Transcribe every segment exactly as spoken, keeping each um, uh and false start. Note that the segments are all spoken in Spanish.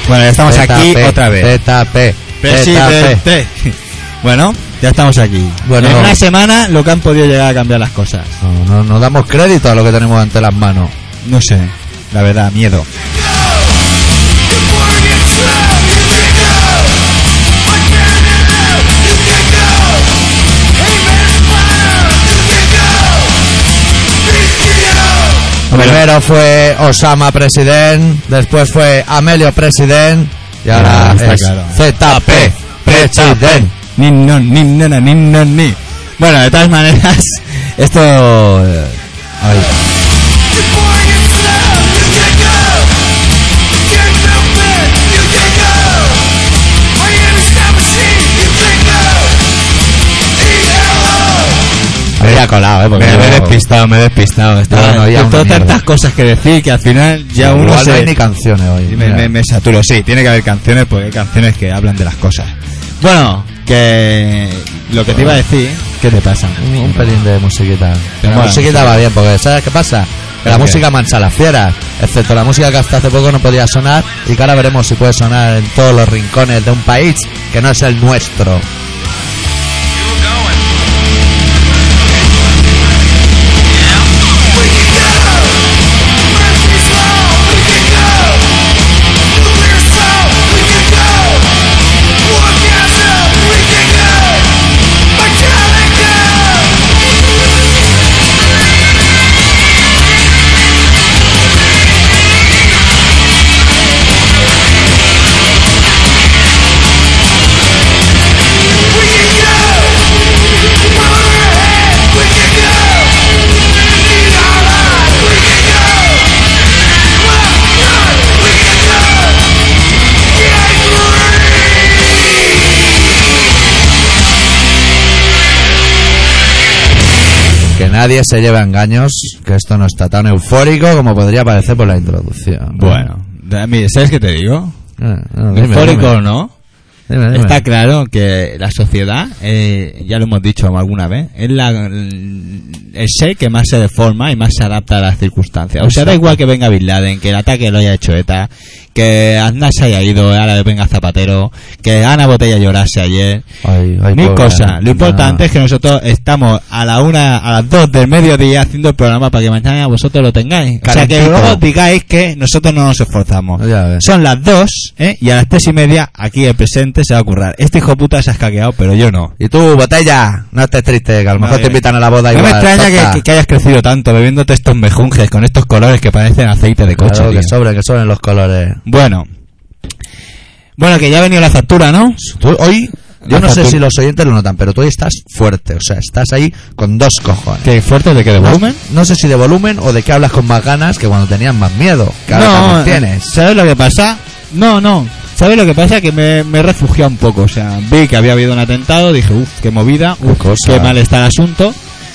Bueno, ya estamos Z P, aquí otra vez. Z P. Presidente. Bueno, ya estamos aquí. Bueno, en una semana lo que han podido llegar a cambiar las cosas. No, no, no damos crédito a lo que tenemos ante las manos. No sé, la verdad, miedo. Primero fue Osama president, después fue Amelio president y ahora Ah, es claro. Z P president. Ni no, ni no, ni no, ni. Bueno, de todas maneras, esto. eh, ay. Me había colado, eh, porque Me, yo- me he despistado, me he despistado. Estaba, no oía tengo una mierda. tantas cosas que decir que al final ya uno Igual se. no hay ni canciones hoy. me, mira. me, me saturo, sí, tiene que haber canciones porque hay canciones que hablan de las cosas. Bueno, que lo que te iba a decir, ¿qué te pasa? Un, un pelín de musiquita. Te La mola, musiquita sí. va bien, porque ¿sabes qué pasa? Que la ¿Por qué? música mancha a las fieras, excepto la música que hasta hace poco no podía sonar y que ahora veremos si puede sonar en todos los rincones de un país que no es el nuestro. Que nadie se lleve a engaños, que esto no está tan eufórico como podría parecer por la introducción. Bueno, a mí, ¿sabes qué te digo? Eh, no, dime, Eufórico o dime. no, Dime, dime. está claro que la sociedad, eh, ya lo hemos dicho alguna vez, es la, el ser que más se deforma y más se adapta a las circunstancias. O sea, da igual que venga Bin Laden, que el ataque lo haya hecho ETA, que Aznar se haya ido, ahora venga Zapatero, que Ana Botella llorase ayer. Ay, ay, Mil pobre, cosas. Lo importante no. es que nosotros estamos a la una, a las dos del mediodía haciendo el programa para que mañana vosotros lo tengáis. O sea, que Calentito. luego digáis que nosotros no nos esforzamos. Ya ves. Son las dos, ¿eh? Y a las tres y media, aquí el presente se va a currar. Este hijo puta se ha escaqueado, pero yo no. Y tú, Botella, no estés triste, que a lo mejor Vale. te invitan a la boda No me igual. extraña toca. que, que, que hayas crecido tanto bebiéndote estos mejunjes con estos colores que parecen aceite de coche. Claro, que tío. sobren, que sobren los colores. Bueno. Bueno, que ya ha venido la factura, ¿no? Tú hoy, yo La no sé factura. si los oyentes lo notan, pero tú hoy estás fuerte, o sea, estás ahí con dos cojones. ¿Qué fuerte de qué de No, volumen? no sé si de volumen o de que hablas con más ganas que cuando tenías más miedo, que ahora también tienes. ¿Sabes lo que pasa? No, no. ¿Sabes lo que pasa? Que me, me he refugiado un poco. O sea, vi que había habido un atentado, dije, uff, qué movida, Qué uf, cosa. qué mal está el asunto.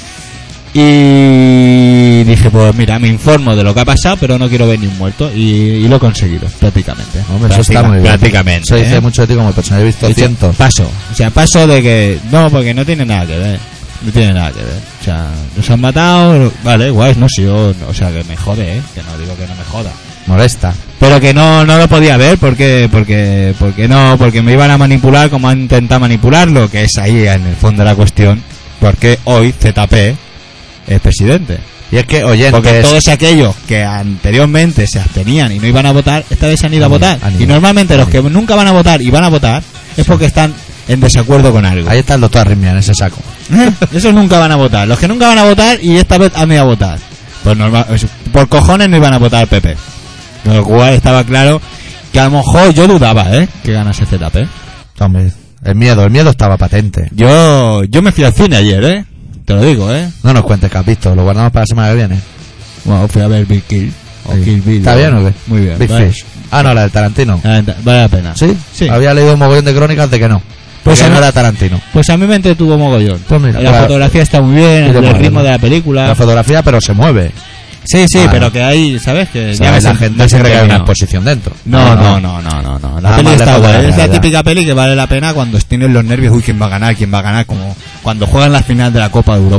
Y dije, pues mira, me informo de lo que ha pasado, pero no quiero ver ni un muerto. Y, y lo he conseguido, prácticamente. Hombre, eso está Práctica- muy bien. Prácticamente. Eso dice ¿eh? mucho de ti como persona. He visto He dicho, cientos. Paso. O sea, paso de que... No, porque no tiene nada que ver. No tiene nada que ver. O sea, nos han matado... Vale, guay, no sé yo... O sea, que me jode, ¿eh? Que no digo que no me joda. Molesta. Pero que no no lo podía ver porque porque porque no porque me iban a manipular como han intentado manipularlo, que es ahí en el fondo de la cuestión, porque hoy Z P es presidente. Y es que, oyentes... Porque todos aquellos que anteriormente se abstenían y no iban a votar, esta vez se han ido a Han- votar. han ido. Y normalmente los que nunca van a votar y van a votar es porque están en desacuerdo con algo. Ahí está el doctor Arritmia en ese saco. Esos nunca van a votar. Los que nunca van a votar y esta vez han ido a votar. Pues normal, por cojones no iban a votar al P P. Con lo cual estaba claro que a lo mejor yo dudaba, ¿eh? Que ganase Z P. Hombre, el miedo, el miedo estaba patente. Yo yo me fui al cine ayer, ¿eh? Te lo digo, ¿eh? No nos cuentes que has visto, lo guardamos para la semana que viene. Bueno, fui a ver Big Kill. O Sí. Kill Bill. ¿Está bien o qué? Muy bien. Big vale. Fish. Ah, no, la del Tarantino. Ah, Vale la pena. ¿Sí? Sí. Había leído un mogollón de crónicas de que no. Pues Porque a no mí- era Tarantino. Pues a mí me entretuvo mogollón. Pues mira, la la- fotografía está muy bien, y de el moda, ritmo ¿no? de la película. La fotografía, pero se mueve. Sí, sí, Ah, pero no. que hay, ¿sabes? Que O sea, me la sen- gente me se cree que hay una sentí exposición dentro. No, no, no, no, no, no. La Nada peli más está lejos de la guay. Es la realidad. típica peli que vale la pena cuando tienes los nervios. Uy, ¿quién va a ganar? ¿Quién va a ganar? Como cuando juegan la final de la Copa de Europa.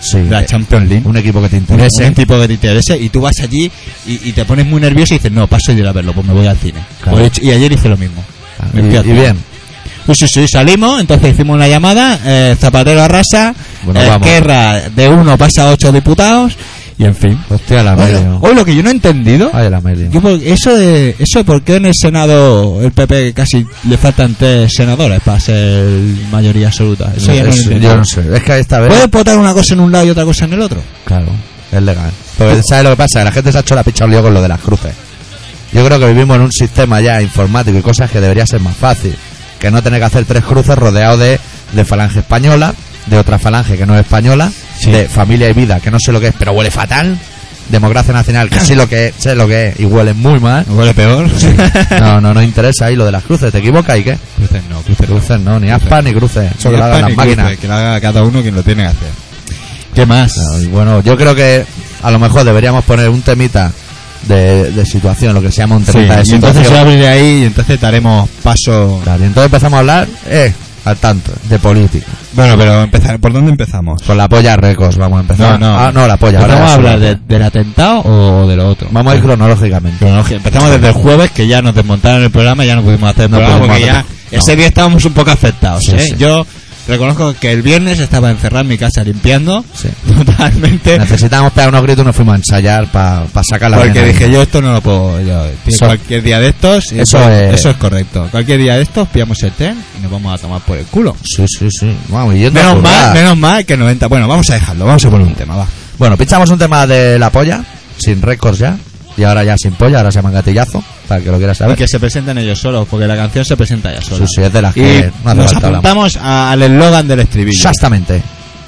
Sí. de la Champions League. Un equipo que te Un, interese. un tipo que te interese y tú vas allí y, y te pones muy nervioso y dices, no, paso de ir a verlo, pues me voy al cine. Claro. Pues, y ayer hice lo mismo. Claro. Me fui al Y, y cine. bien. Pues sí, sí, salimos, entonces hicimos una llamada, eh, Zapatero arrasa, Bueno, vamos. Esquerra de uno pasa a ocho diputados y en fin. Hostia, la Hoy, medio. hoy lo que yo no he entendido, Ay, la medio. yo por- eso de eso de por qué en el Senado el P P casi le faltan tres senadores para ser mayoría absoluta. Eso ya no lo Es- entiendo. yo no sé. Es que esta vez. ¿Puedes votar una cosa en un lado y otra cosa en el otro? Claro, es legal. Pero ¿sabes lo que pasa? Que la gente se ha hecho la picha un lío con lo de las cruces. Yo creo que vivimos en un sistema ya informático y cosas que debería ser más fácil. Que no tener que hacer tres cruces rodeados de, de falange española, de otra falange que no es española, Sí. de familia y vida, que no sé lo que es, pero huele fatal. Democracia nacional, que sí lo que es, sé lo que es, y huele muy mal. ¿Huele peor? No, no, no interesa ahí lo de las cruces. ¿Te equivocas y qué? Cruces no, cruces no. Cruces no, ni aspas ni cruces. Eso que lo hagan las máquinas. Que lo haga cada uno quien lo tiene que hacer. ¿Qué más? Claro, y bueno, yo creo que a lo mejor deberíamos poner un temita de, de situación, lo que se llama un Sí, temita de y entonces situación. se abriré ahí y entonces daremos paso. Claro, y entonces empezamos a hablar, eh, al tanto, de política. Bueno, pero empezar, ¿por dónde empezamos? Con la polla Records vamos a empezar. No, no. Ah, no, la polla. ahora ¿Vamos ya a solo. hablar de- del atentado o de lo otro? Vamos a ir cronológicamente. Cronología. Empezamos desde el jueves, que ya nos desmontaron el programa y ya no pudimos hacer el No programa pudimos porque ya hacer- no. ese día estábamos un poco afectados. Sí, ¿eh? sí. Yo reconozco que el viernes estaba encerrado en mi casa limpiando Sí. totalmente. Necesitábamos pegar unos gritos y nos fuimos a ensayar para pa sacar la Porque vena. dije yo esto no lo puedo yo, tío, Eso- cualquier día de estos y eso pues, es- eso es correcto, cualquier día de estos pillamos el tren y nos vamos a tomar por el culo. Sí, sí, sí. Vamos, y yendo a Menos currar. mal, menos mal que noventa. Bueno, vamos a dejarlo, vamos a poner un tema, va. Bueno, pinchamos un tema de la polla, sin récords ya. Y ahora ya sin polla, ahora se llama Gatillazo, para el que lo quiera Y saber. que se presenten ellos solos, porque la canción se presenta ella sola. Sí, sí, es de las Y que no hace nos falta hablar. apuntamos a- al eslogan del estribillo. Exactamente.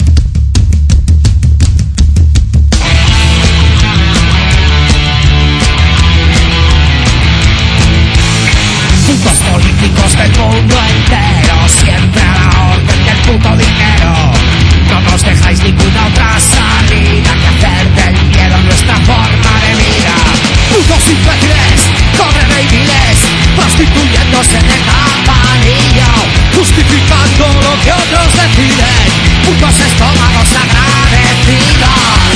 Putos políticos del mundo entero, siempre a la orden del puto dinero. No nos dejáis ninguna otra salida que hacer del miedo nuestra forma de vida. Putos imbéciles, corren y viles, prostituyéndose en el campanillo, justificando lo que otros deciden. Putos estómagos agradecidos.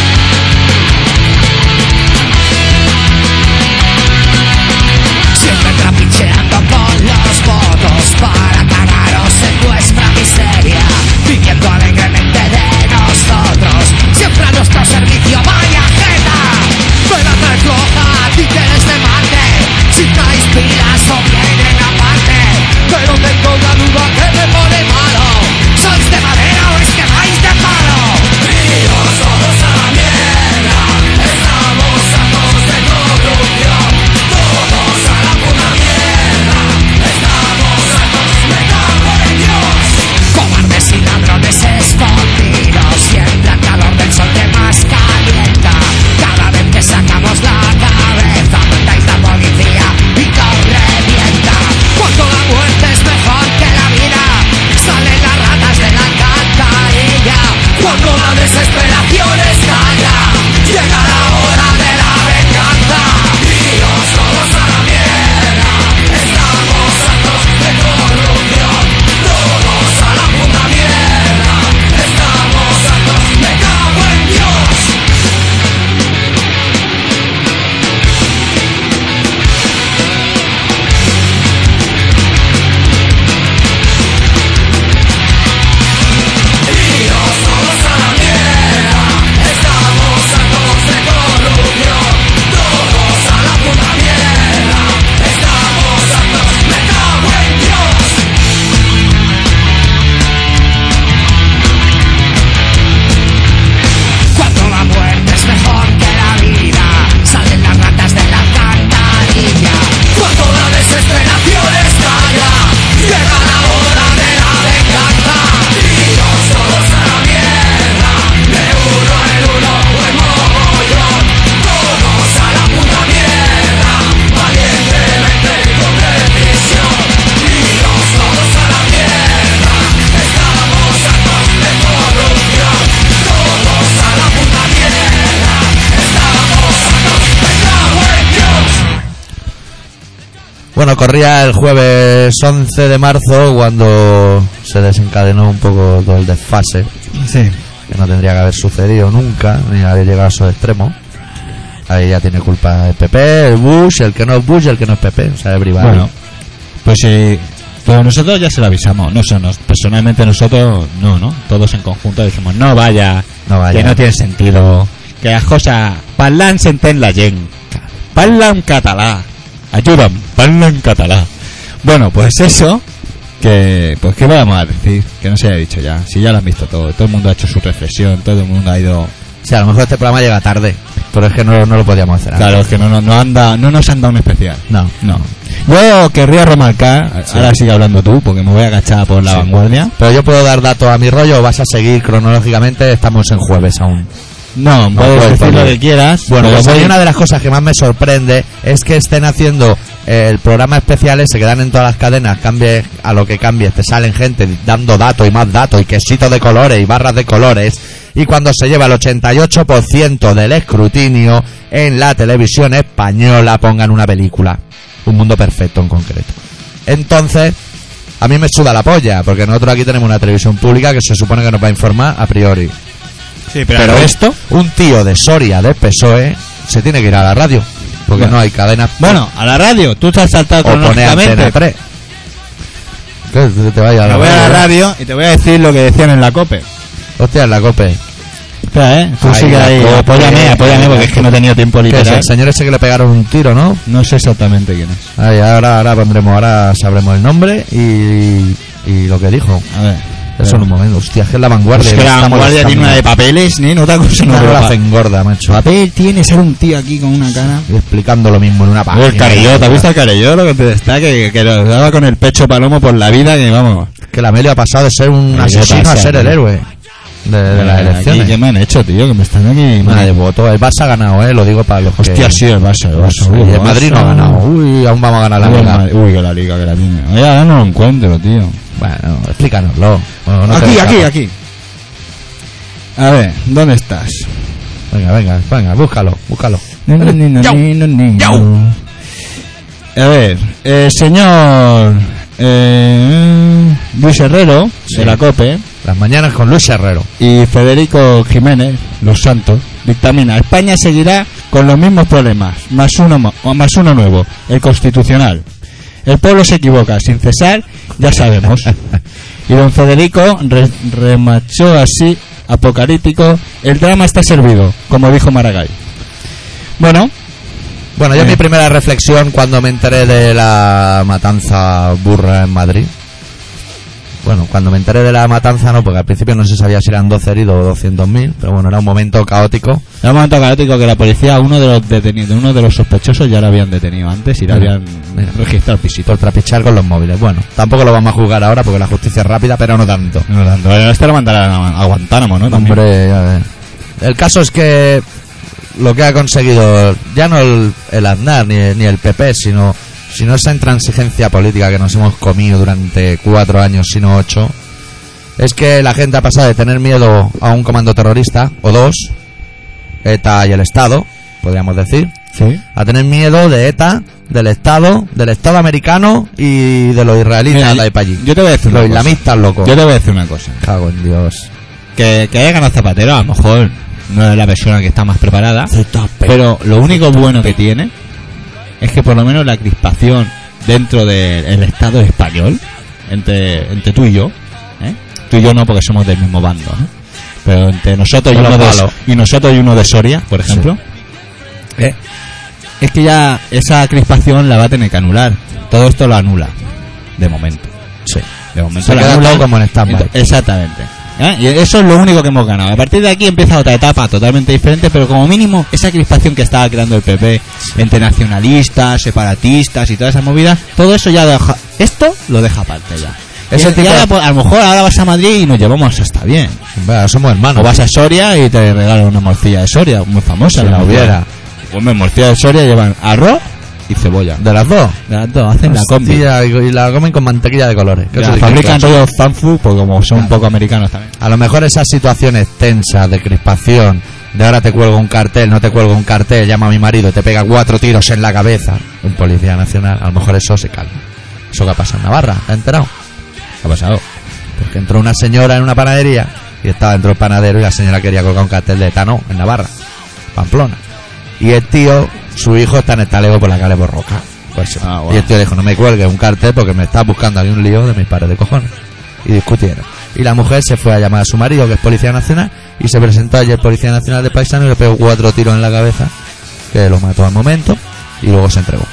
Siempre trapicheando con los votos para cagaros en nuestra miseria, viviendo alegremente de nosotros, siempre a nuestro servicio, vaya jeta. Veladme floja, títeres de Marte, si traéis pilas o vienen aparte, pero tengo la duda que me pone malo. ¿Sois de madera o es que vais de palo? Ríos todos a la mierda, estamos hartos de corrupción. Todos a la puta mierda, estamos hartos, me cago en Dios. Cobardes y ladrones escondidos, siempre al calor del sol que más calienta. Cada vez que sacamos la cabeza, mandáis la policía y nos revienta. Cuando la muerte es mejor que la vida, salen las ratas de la alcantarilla. Cuando la desesperación estalla, llega la hora de la venganza. Tíos, todos a la mierda, estamos hartos de corrupción. Todos a la puta mierda, estamos hartos, me cago en Dios. Tíos, todos a la mierda, estamos hartos de corrupción. Todos a la puta mierda, estamos hartos, me cago en Dios. Cuando la muerte es mejor que la vida, salen las ratas de la alcantarilla. Cuando la desesperación estalla, llega la hora de la venganza. Tíos, todos a la mierda, de uno en uno o en mogollón. Todos a la puta mierda, valientemente y con decisión. Tíos, todos a la mierda, estamos hartos de corrupción. Todos a la puta mierda, estamos hartos, me cago en Dios. Bueno, corría el jueves once de marzo cuando se desencadenó un poco todo el desfase Sí. que no tendría que haber sucedido nunca, ni haber llegado a esos extremos. Ahí ya tiene culpa el P P, el Bush, el que no es Bush y el que no es P P, o sea, everybody. Bueno, pues sí, pero nosotros ya se lo avisamos. No sé, nos, personalmente nosotros no, ¿no? Todos en conjunto decimos, no vaya, No vaya. que no tiene sentido, que las cosas parlan s'entén la gent, parlan català, ayudan, parlan català. Bueno, pues eso, que pues qué vamos a decir, que no se haya dicho ya, si ya lo han visto todo, todo el mundo ha hecho su reflexión, todo el mundo ha ido. O sea, a lo mejor este programa llega tarde, pero es que no, no lo podíamos hacer Claro, antes. es que no, no, no, anda, no nos han dado un especial. No, No. Yo querría remarcar, Sí. ahora sigue hablando tú, porque me voy a agachar por la Sí. vanguardia. Pero yo puedo dar datos a mi rollo o vas a seguir cronológicamente, estamos en jueves aún. No, No, puedes puedes decir lo poner. que quieras. Bueno, pero pues voy- hay una de las cosas que más me sorprende es que estén haciendo eh, el programa especiales, se quedan en todas las cadenas, cambie a lo que cambie, te salen gente dando datos y más datos y quesitos de colores y barras de colores, y cuando se lleva el ochenta y ocho por ciento del escrutinio en la televisión española pongan una película, Un Mundo Perfecto en concreto. Entonces, a mí me suda la polla, porque nosotros aquí tenemos una televisión pública que se supone que nos va a informar a priori. Sí, Pero pero esto, un tío de Soria, de P S O E, se tiene que ir a la radio. Porque Bueno. no hay cadenas. Bueno, a la radio, tú te has saltado o poner Antena cronológicamente. tres. Que te, te vaya a Te la voy a la radio. radio y te voy a decir lo que decían en la COPE. Hostia, en la COPE. Espera, eh. Tú Ahí, sigue la ahí. COPE, Apóyame, apóyame, porque es que no he tenido tiempo Que es literal. el señor ese que le pegaron un tiro, ¿no? No sé exactamente quién es. Ahí, ahora, ahora pondremos, ahora sabremos el nombre y, y lo que dijo. A ver. Eso en un momento. Hostia, es que es la vanguardia. Es que me la está vanguardia tiene molestando. una de papeles, ni otra cosa no. Una pero la pa- hacen gorda, macho. papel tiene ser un tío aquí con una cara. Y explicando lo mismo en una página. El carelló, ¿te has visto el carelló? Lo que te está, que, que lo daba con el pecho palomo por la vida, que vamos. Que la Amelia ha pasado de ser un ¿Qué asesino pasa, a ser el tío? héroe de, de las Aquí, elecciones. ¿qué me han hecho, tío? Que me están aquí. Nada de voto. El Barça ha ganado, eh, lo digo para los que... Hostia, sí, el Barça, el Barça. Y uy, el Madrid no ha Barça. ganado. Uy, aún vamos a ganar la Uy, el liga. Madrid- Uy, que la liga que la tiene. Oye, ahora no lo encuentro, tío. Bueno, explícanoslo. Bueno, no te aquí, aquí, escapas. aquí. A ver, ¿dónde estás? Venga, venga, venga, búscalo, búscalo. Ni, ni, ni, Yau. ni, ni, ni. Yau. A ver, el señor eh, Luis Herrero, Sí. de la COPE, Las mañanas con Luis Herrero. y Federico Jiménez, Los Santos, dictamina: España seguirá con los mismos problemas, más uno, mo- o más uno nuevo, el constitucional. El pueblo se equivoca, sin cesar, ya sabemos. Y don Federico re- remachó así, apocalíptico: el drama está servido, como dijo Maragall. Bueno, Bueno, yo Eh. mi primera reflexión cuando me enteré de la matanza burra en Madrid. Bueno, cuando me enteré de la matanza no, porque al principio no se sabía si eran doce heridos o doscientos mil, pero bueno, era un momento caótico. era un momento caótico que la policía, uno de los detenidos, uno de los sospechosos ya lo habían detenido antes y le Mira, habían mira. registrado pisito. Por trapichar con los móviles. Bueno, tampoco lo vamos a juzgar ahora porque la justicia es rápida, pero no tanto. No tanto, eh, este lo mandarán a, a Guantánamo, ¿no? También. Hombre, ya ves. El caso es que lo que ha conseguido ya no el, el Aznar ni, ni el P P, sino, sino esa intransigencia política que nos hemos comido durante cuatro años, sino ocho, es que la gente ha pasado de tener miedo a un comando terrorista, o dos, ETA y el Estado, podríamos decir, Sí. a tener miedo de ETA, del Estado, del Estado americano y de los israelíes Mira, de ahí para allí. yo te voy a decir una Los cosa. islamistas locos. Yo te voy a decir una cosa. Cago en Dios. Que, que haya ganado Zapatero, a lo mejor no es la persona que está más preparada, pero lo único bueno que tiene es que por lo menos la crispación dentro del Estado español, entre, entre tú y yo, ¿eh? Tú y yo no, porque somos del mismo bando, ¿no? Pero entre nosotros y Son uno los de, malos. y nosotros y uno de Soria, por ejemplo, ¿eh? Es que ya esa crispación la va a tener que anular. Todo esto lo anula, de momento. Sí. De momento Se lo queda anula. todo como en stand-by. Ento- Exactamente. ¿Eh? Y eso es lo único que hemos ganado. A partir de aquí empieza otra etapa totalmente diferente, pero como mínimo esa crispación que estaba creando el P P entre nacionalistas, separatistas y toda esa movida, todo eso ya deja, esto lo deja aparte ya. Ese Y- y tipo ahora, de- pues, a lo mejor ahora vas a Madrid y nos llevamos hasta bien. Vea, somos hermanos. O vas a Soria y te regalan una morcilla de Soria, muy famosa. Si la morcilla. hubiera. Pues en morcilla de Soria llevan arroz y cebolla. ¿De las dos? De las dos, hacen la combi. Hostia, y la comen con mantequilla de colores. Que Ya, eso sí que fabrican es clase. rollo fan food, pues como son un poco americanos también. A lo mejor esas situaciones tensas de crispación, de ahora te cuelgo un cartel, no te cuelgo un cartel, llama a mi marido y te pega cuatro tiros en la cabeza, un policía nacional, a lo mejor eso se calma. Eso que ha pasado en Navarra, ¿te has enterado? ¿Qué ha pasado? Porque entró una señora en una panadería y estaba dentro del panadero y la señora quería colgar un cartel de Tano en Navarra, Pamplona. Y el tío, su hijo está en el talego por la calle Borroca. Pues, Ah, bueno. Y el tío le dijo, no me cuelgues un cartel porque me estás buscando aquí un lío de mis pares de cojones. Y discutieron. Y la mujer se fue a llamar a su marido, que es Policía Nacional, y se presentó allí el Policía Nacional de Paisano y le pegó cuatro tiros en la cabeza, que lo mató al momento, y luego se entregó.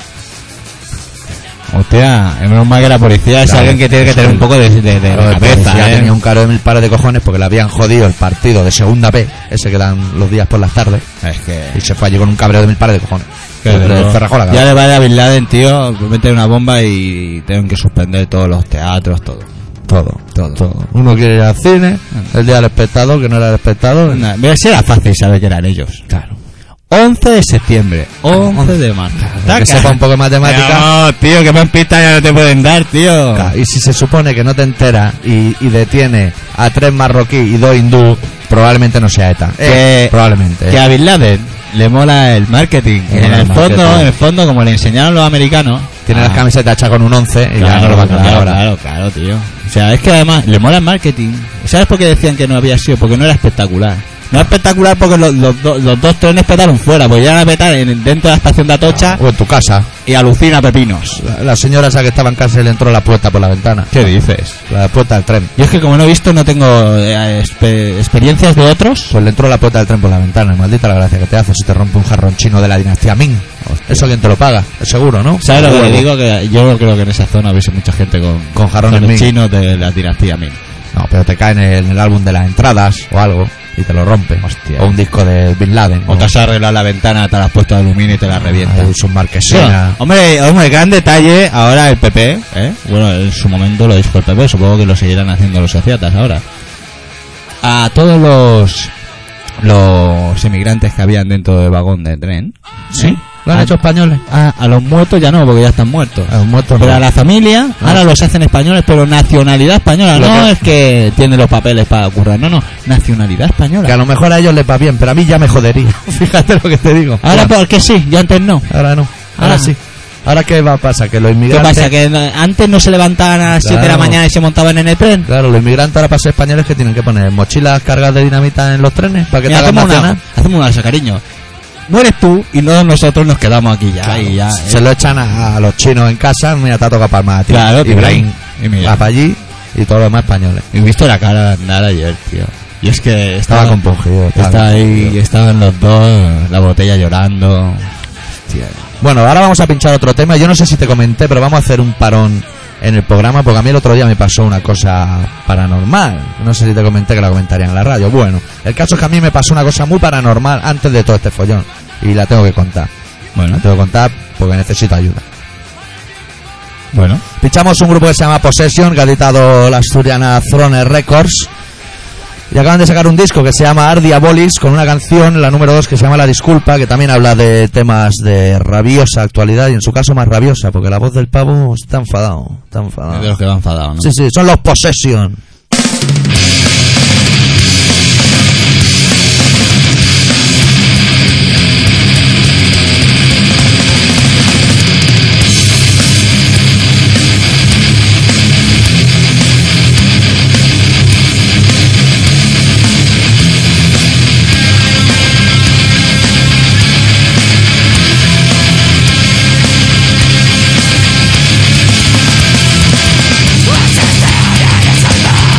Hostia, es menos mal que la policía es Claro, alguien que tiene que tener un poco de, de, de Claro, el cabeza, policía ¿eh? tenía un caro de mil pares de cojones porque le habían jodido el partido de segunda B, ese que dan los días por las tardes, Es que... y se fue allí con un cabreo de mil pares de cojones. que le luego- cerrajó la ya cabeza. le vale a Bin Laden, tío, meter una bomba y tienen que suspender todos los teatros, todo. Todo, Todo. todo. Uno quiere ir al cine, el día del espectador, que no era el espectador. Nah, mira, si era fácil saber que eran ellos. Claro. once de septiembre, once de marzo. Que sepa un poco de matemática. No, tío, que más pistas ya no te pueden dar, tío. Claro, y si se supone que no te enteras y, y detiene a tres marroquí y dos hindú, probablemente no sea ETA. Que- Eh, probablemente. Que a Bin Laden le mola el marketing. Le En mola el el fondo, marketing. en el fondo, como le enseñaron los americanos. Tiene ah, las camisetas hechas con un once y ya no lo va a cambiar claro, ahora. Claro, claro, tío. O sea, es que además le mola el marketing. ¿Sabes por qué decían que no había sido? Porque no era espectacular. No era espectacular porque los, los, do- los dos trenes petaron fuera, pues llegan a petar en- dentro de la estación de Atocha O en tu casa. y alucina pepinos. La, la señora esa que estaba en casa y le entró la puerta por la ventana. ¿Qué dices? La puerta del tren. Yo es que como no he visto, no tengo eh, espe- experiencias de otros. Pues le entró la puerta del tren por la ventana. Maldita la gracia que te hace si te rompe un jarrón chino de la dinastía Ming. Eso quién te lo paga, es seguro, ¿no? ¿Sabes lo que le Huevo. digo? Que yo no creo que en esa zona hubiese mucha gente con, Con jarrones Ming. chinos de la dinastía Ming. No, pero te cae en el, en el álbum de las entradas o algo y te lo rompe. Hostia. O un disco de Bin Laden. O te has arreglado la ventana, te la has puesto de aluminio y te la revienta. Ahí sus marquesinas. Hombre, hombre, gran detalle ahora el P P, ¿eh? Bueno, en su momento lo dijo el P P, supongo que lo seguirán haciendo los sociatas ahora. A todos los los emigrantes que habían dentro del vagón de tren, ¿Sí? ¿Lo han a, hecho españoles? a, a los muertos ya no, porque ya están muertos. A los muertos Pero no. a la familia, ahora los hacen españoles, pero nacionalidad española. Lo No que- es que tiene los papeles para currar, no, no, nacionalidad española. Que a lo mejor a ellos les va bien, pero a mí ya me jodería. Fíjate lo que te digo. Ahora Ahora, porque sí, ya antes no. ahora no. Ahora Ah. sí. ¿Ahora qué va a pasar? Que los ¿Qué inmigrantes... pasa? ¿Que no- antes no se levantaban a las siete de la Claro. mañana y se montaban en el tren? Claro, los inmigrantes ahora para ser españoles que tienen que poner mochilas cargadas de dinamita en los trenes para que Mira, te hagan hacemos una, nacional. hacemos una cosa, cariño. Mueres tú y todos nosotros nos quedamos aquí ya. Claro, y ya se eh. lo echan a, a los chinos en casa. Mira, te ha tocado palmar a ti. Claro, tío. Ibrahim Y mira. va para allí y todos los demás españoles. He visto la cara de Andar ayer, tío. Y es que Estaba estaba, compungido. estaba estaba ahí, compungido. estaban los dos, la botella llorando. Hostia. Bueno, ahora vamos a pinchar otro tema. Yo no sé si te comenté, pero vamos a hacer un parón en el programa porque a mí el otro día me pasó una cosa paranormal. No sé si te comenté que la comentaría en la radio. Bueno, el caso es que a mí me pasó una cosa muy paranormal antes de todo este follón y la tengo que contar. Bueno, La tengo que contar porque necesito ayuda. bueno. Pinchamos un grupo que se llama Possession, que ha editado la asturiana Throne Records. Y acaban de sacar un disco que se llama Art Diabolis, con una canción, la número dos, que se llama La Disculpa, que también habla de temas de rabiosa actualidad, y en su caso más rabiosa, porque la voz del pavo está enfadado, está Es de enfadado. los que va enfadado, ¿no? Sí, sí, son los Possession. Possession in a salva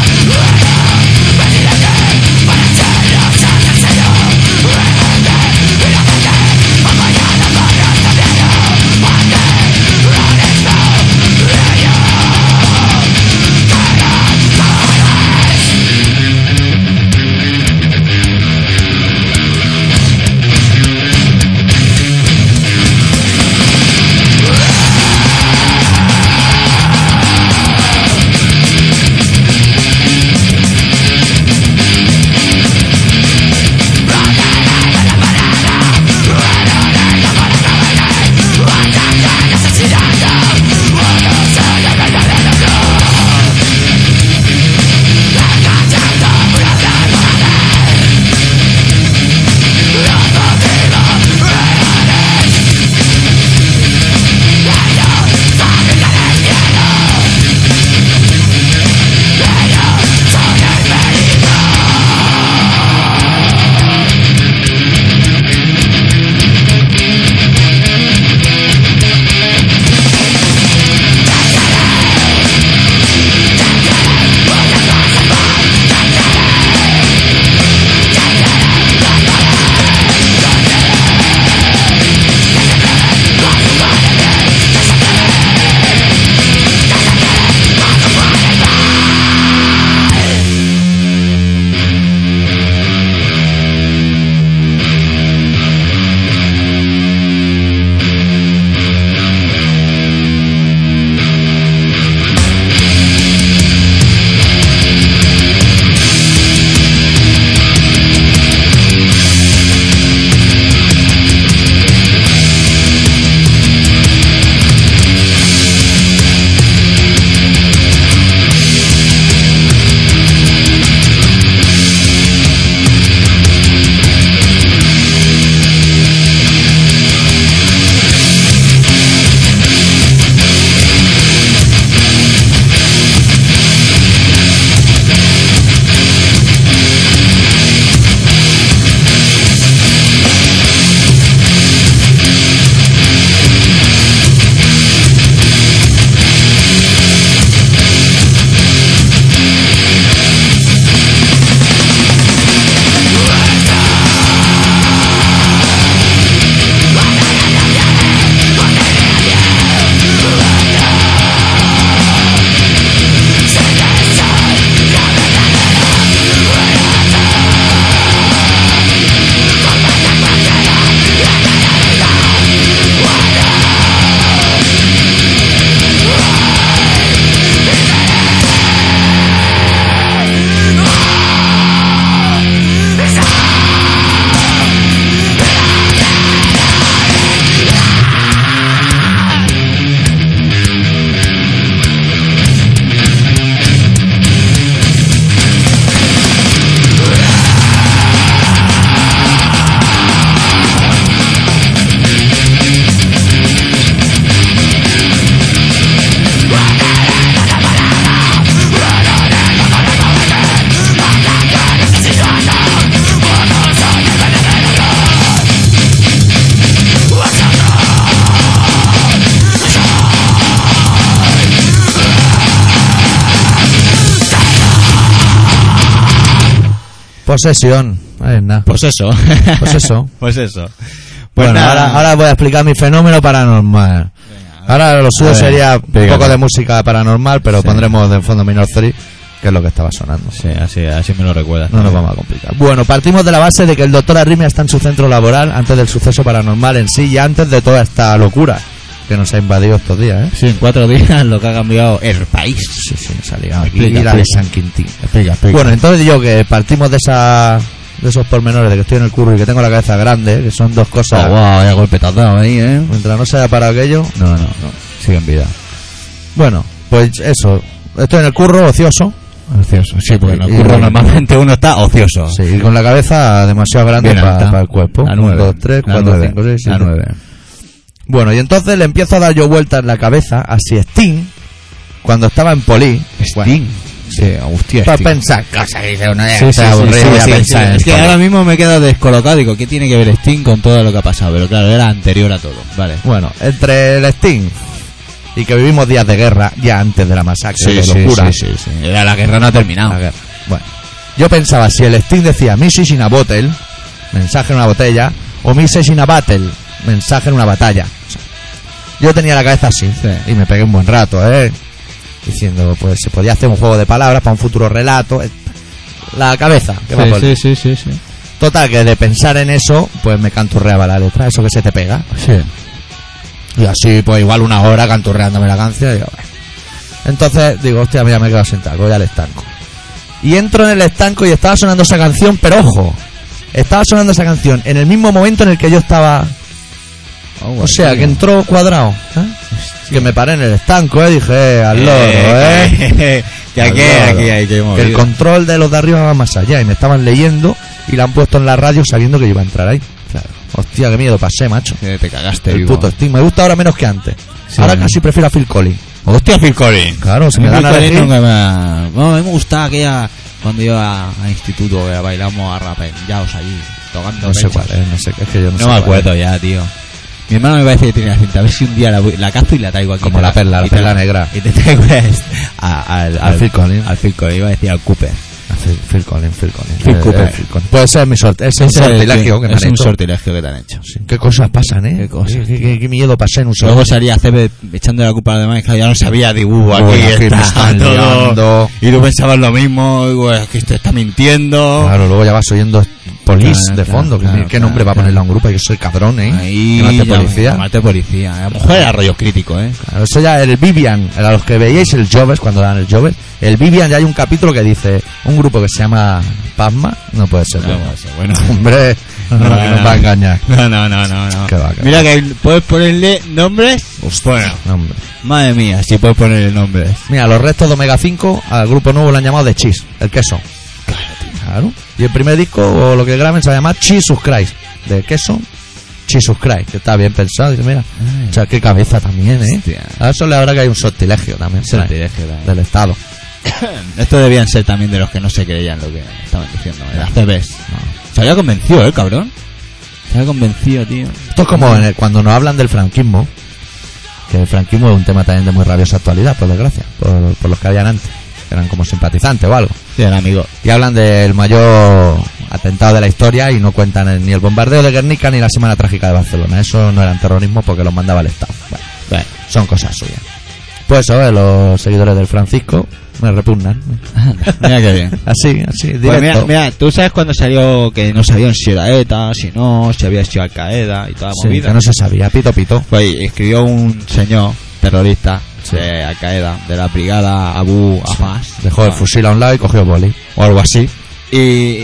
Posesión. Ahí es nada. Pues eso. Pues eso. Pues eso. Pues Bueno, nada. ahora, ahora voy a explicar mi fenómeno paranormal. Ahora lo suyo A ver, sería un explícalo. poco de música paranormal, pero Sí. pondremos de fondo Minor Three, que es lo que estaba sonando. Sí, así, así me lo recuerdas. No nos vamos a complicar. Bueno, partimos de la base de que el doctor Arritmia está en su centro laboral antes del suceso paranormal en sí y antes de toda esta locura que nos ha invadido estos días, ¿eh? Sí, en cuatro días lo que ha cambiado el país. Sí, sí, me salía aquí Explica, y la de explica. San Quintín. Explica, explica. Bueno, entonces yo que partimos de esa de esos pormenores de que estoy en el curro y que tengo la cabeza grande, que son dos cosas. Oh, wow, vaya golpe te has dado ahí, ¿eh? Mientras no se haya parado aquello. No, no, no. Sigue en vida. Bueno, pues eso. Estoy en el curro ocioso. Ocioso. Sí, porque en el Y- curro y- normalmente uno está ocioso. Sí, y con la cabeza demasiado grande Bien alta. para el cuerpo. A nueve. uno, dos, tres, A cuatro, nueve. cinco, seis, A siete. nueve. Bueno, y entonces le empiezo a dar yo vueltas en la cabeza a si Sting, cuando estaba en Poli, Sting. Sí, hostia, para Sting. pensar cosas que dice uno, ya Sí, sí, está sí, aburrido, sí, voy a sí, pensar sí. en Es que Poli. ahora mismo me he quedado descolocado. Digo, ¿qué tiene que ver Sting con todo lo que ha pasado? Pero claro, era anterior a todo. Vale. Bueno, entre el Sting y que vivimos días de guerra ya antes de la masacre, de locura. sí, sí, sí. Era la guerra no ha terminado. La guerra. Bueno, yo pensaba si el Sting decía Message in a bottle, mensaje en una botella, o Message in a battle, mensaje en una batalla. O sea, yo tenía la cabeza así Sí. y me pegué un buen rato, ¿eh? Diciendo, pues se podía hacer un juego de palabras para un futuro relato. eh, La cabeza, que va por- Sí, sí, sí, sí, sí. Total, que de pensar en eso, pues me canturreaba la letra, eso que se te pega. Sí. Y así, pues igual una hora canturreándome la canción. Y digo, bueno. Entonces digo, hostia, mira, me he quedado sentado, voy al estanco. Y entro en el estanco y estaba sonando esa canción, pero ojo, estaba sonando esa canción en el mismo momento en el que yo estaba. O sea, que entró cuadrado. ¿eh? Que me paré en el estanco, ¿eh? Dije, eh, al loro, ¿eh? que Al aquí, loro. aquí hay que Que el control de los de arriba va más allá. Y me estaban leyendo y la han puesto en la radio sabiendo que yo iba a entrar ahí. Claro. Hostia, qué miedo pasé, macho. Que te cagaste, El vivo. puto Sting. Me gusta ahora menos que antes. Sí, ahora ¿no? casi prefiero a Phil Collins. Hostia, Phil Collins. Claro, si A mí me dan Phil a Collins elegir- nunca me ha... Bueno, a mí me gustaba aquella... Cuando iba a instituto, que bailamos a rapellaos allí, tocando No sé pechos. cuál es, no sé, es que yo no, sé No me cuál acuerdo ya, tío. Mi hermano me parece que tenía cinta. A ver si un día la, voy- la cazo y la traigo aquí. Como Te la perla, la y te perla negra. Y te traigo este, a- al, Al Phil Collins. Al Phil Collins, iba a decir al Cooper. es. Phil, Phil Collins, Phil Collins. Phil Eh, Cooper. eh, Phil Collins. Puede ser mi sorte, es un Ese sortilegio que me es han un hecho. sortilegio que te han hecho. Sí, qué cosas pasan, ¿eh? Qué cosas, qué, qué- qué miedo pasé en un Luego sorteo. salía C B echando la culpa a los demás. Claro, ya no sabía dibujo aquí. Uy, aquí me está están todo. liando. Y tú pensabas lo mismo. Y, güey, es que este está mintiendo. Claro, luego ya vas oyendo Police Claro, de claro, fondo. ¿Qué- claro, ¿Qué nombre claro, va a ponerle a claro. un grupo? Hay que ser cabrón, ¿eh? Ahí, Llámate llam- policía. llamarte policía. A lo mejor era rollo crítico, ¿eh? Claro, eso ya el Vivian, a los que veíais el Jovers cuando dan el Jovers, el Vivian ya hay un capítulo que dice un grupo que se llama Pasma, no puede ser. No, bueno. puede ser bueno. Hombre, no, No, que no, nos va a engañar. No, no, no, no. no. Qué va, qué Mira que puedes ponerle nombres. Bueno, Hombre. madre mía, si puedes ponerle nombres. Mira, los restos de Omega cinco al grupo nuevo lo han llamado The Cheese, el queso. Claro. Y el primer disco o lo que graben se va a llamar Jesus Christ, de queso, Jesus Christ, que está bien pensado. Dice, mira, o sea, qué cabeza también, ¿eh? Hostia. A eso le habrá que hay un sortilegio también. por ahí, Sortilegio, también. del Estado. Estos debían ser también de los que no se creían lo que estaban diciendo. Las C Bs. Se había convencido, ¿eh, cabrón? Se había convencido, tío. Esto es como en el- cuando nos hablan del franquismo, que el franquismo es un tema también de muy rabiosa actualidad, por desgracia, por, por los que habían antes, que eran como simpatizantes o algo. Sí, era amigo. Y hablan del mayor atentado de la historia y no cuentan el- ni el bombardeo de Guernica ni la Semana Trágica de Barcelona. Eso no eran terrorismo porque los mandaba el Estado. Bueno, Bueno, son cosas suyas. Pues eso, eh, los seguidores del Francisco me repugnan. mira qué bien. Así, así, directo. Pues mira, mira, tú sabes cuando salió que no sabían si era ETA, si no, si había sido Al Qaeda y toda la Sí, movida. que no se sabía, pito pito. Pues escribió un señor terrorista de Al Qaeda, de la brigada Abu Hamas, Dejó el fusil a un lado y cogió el boli. o algo así, y,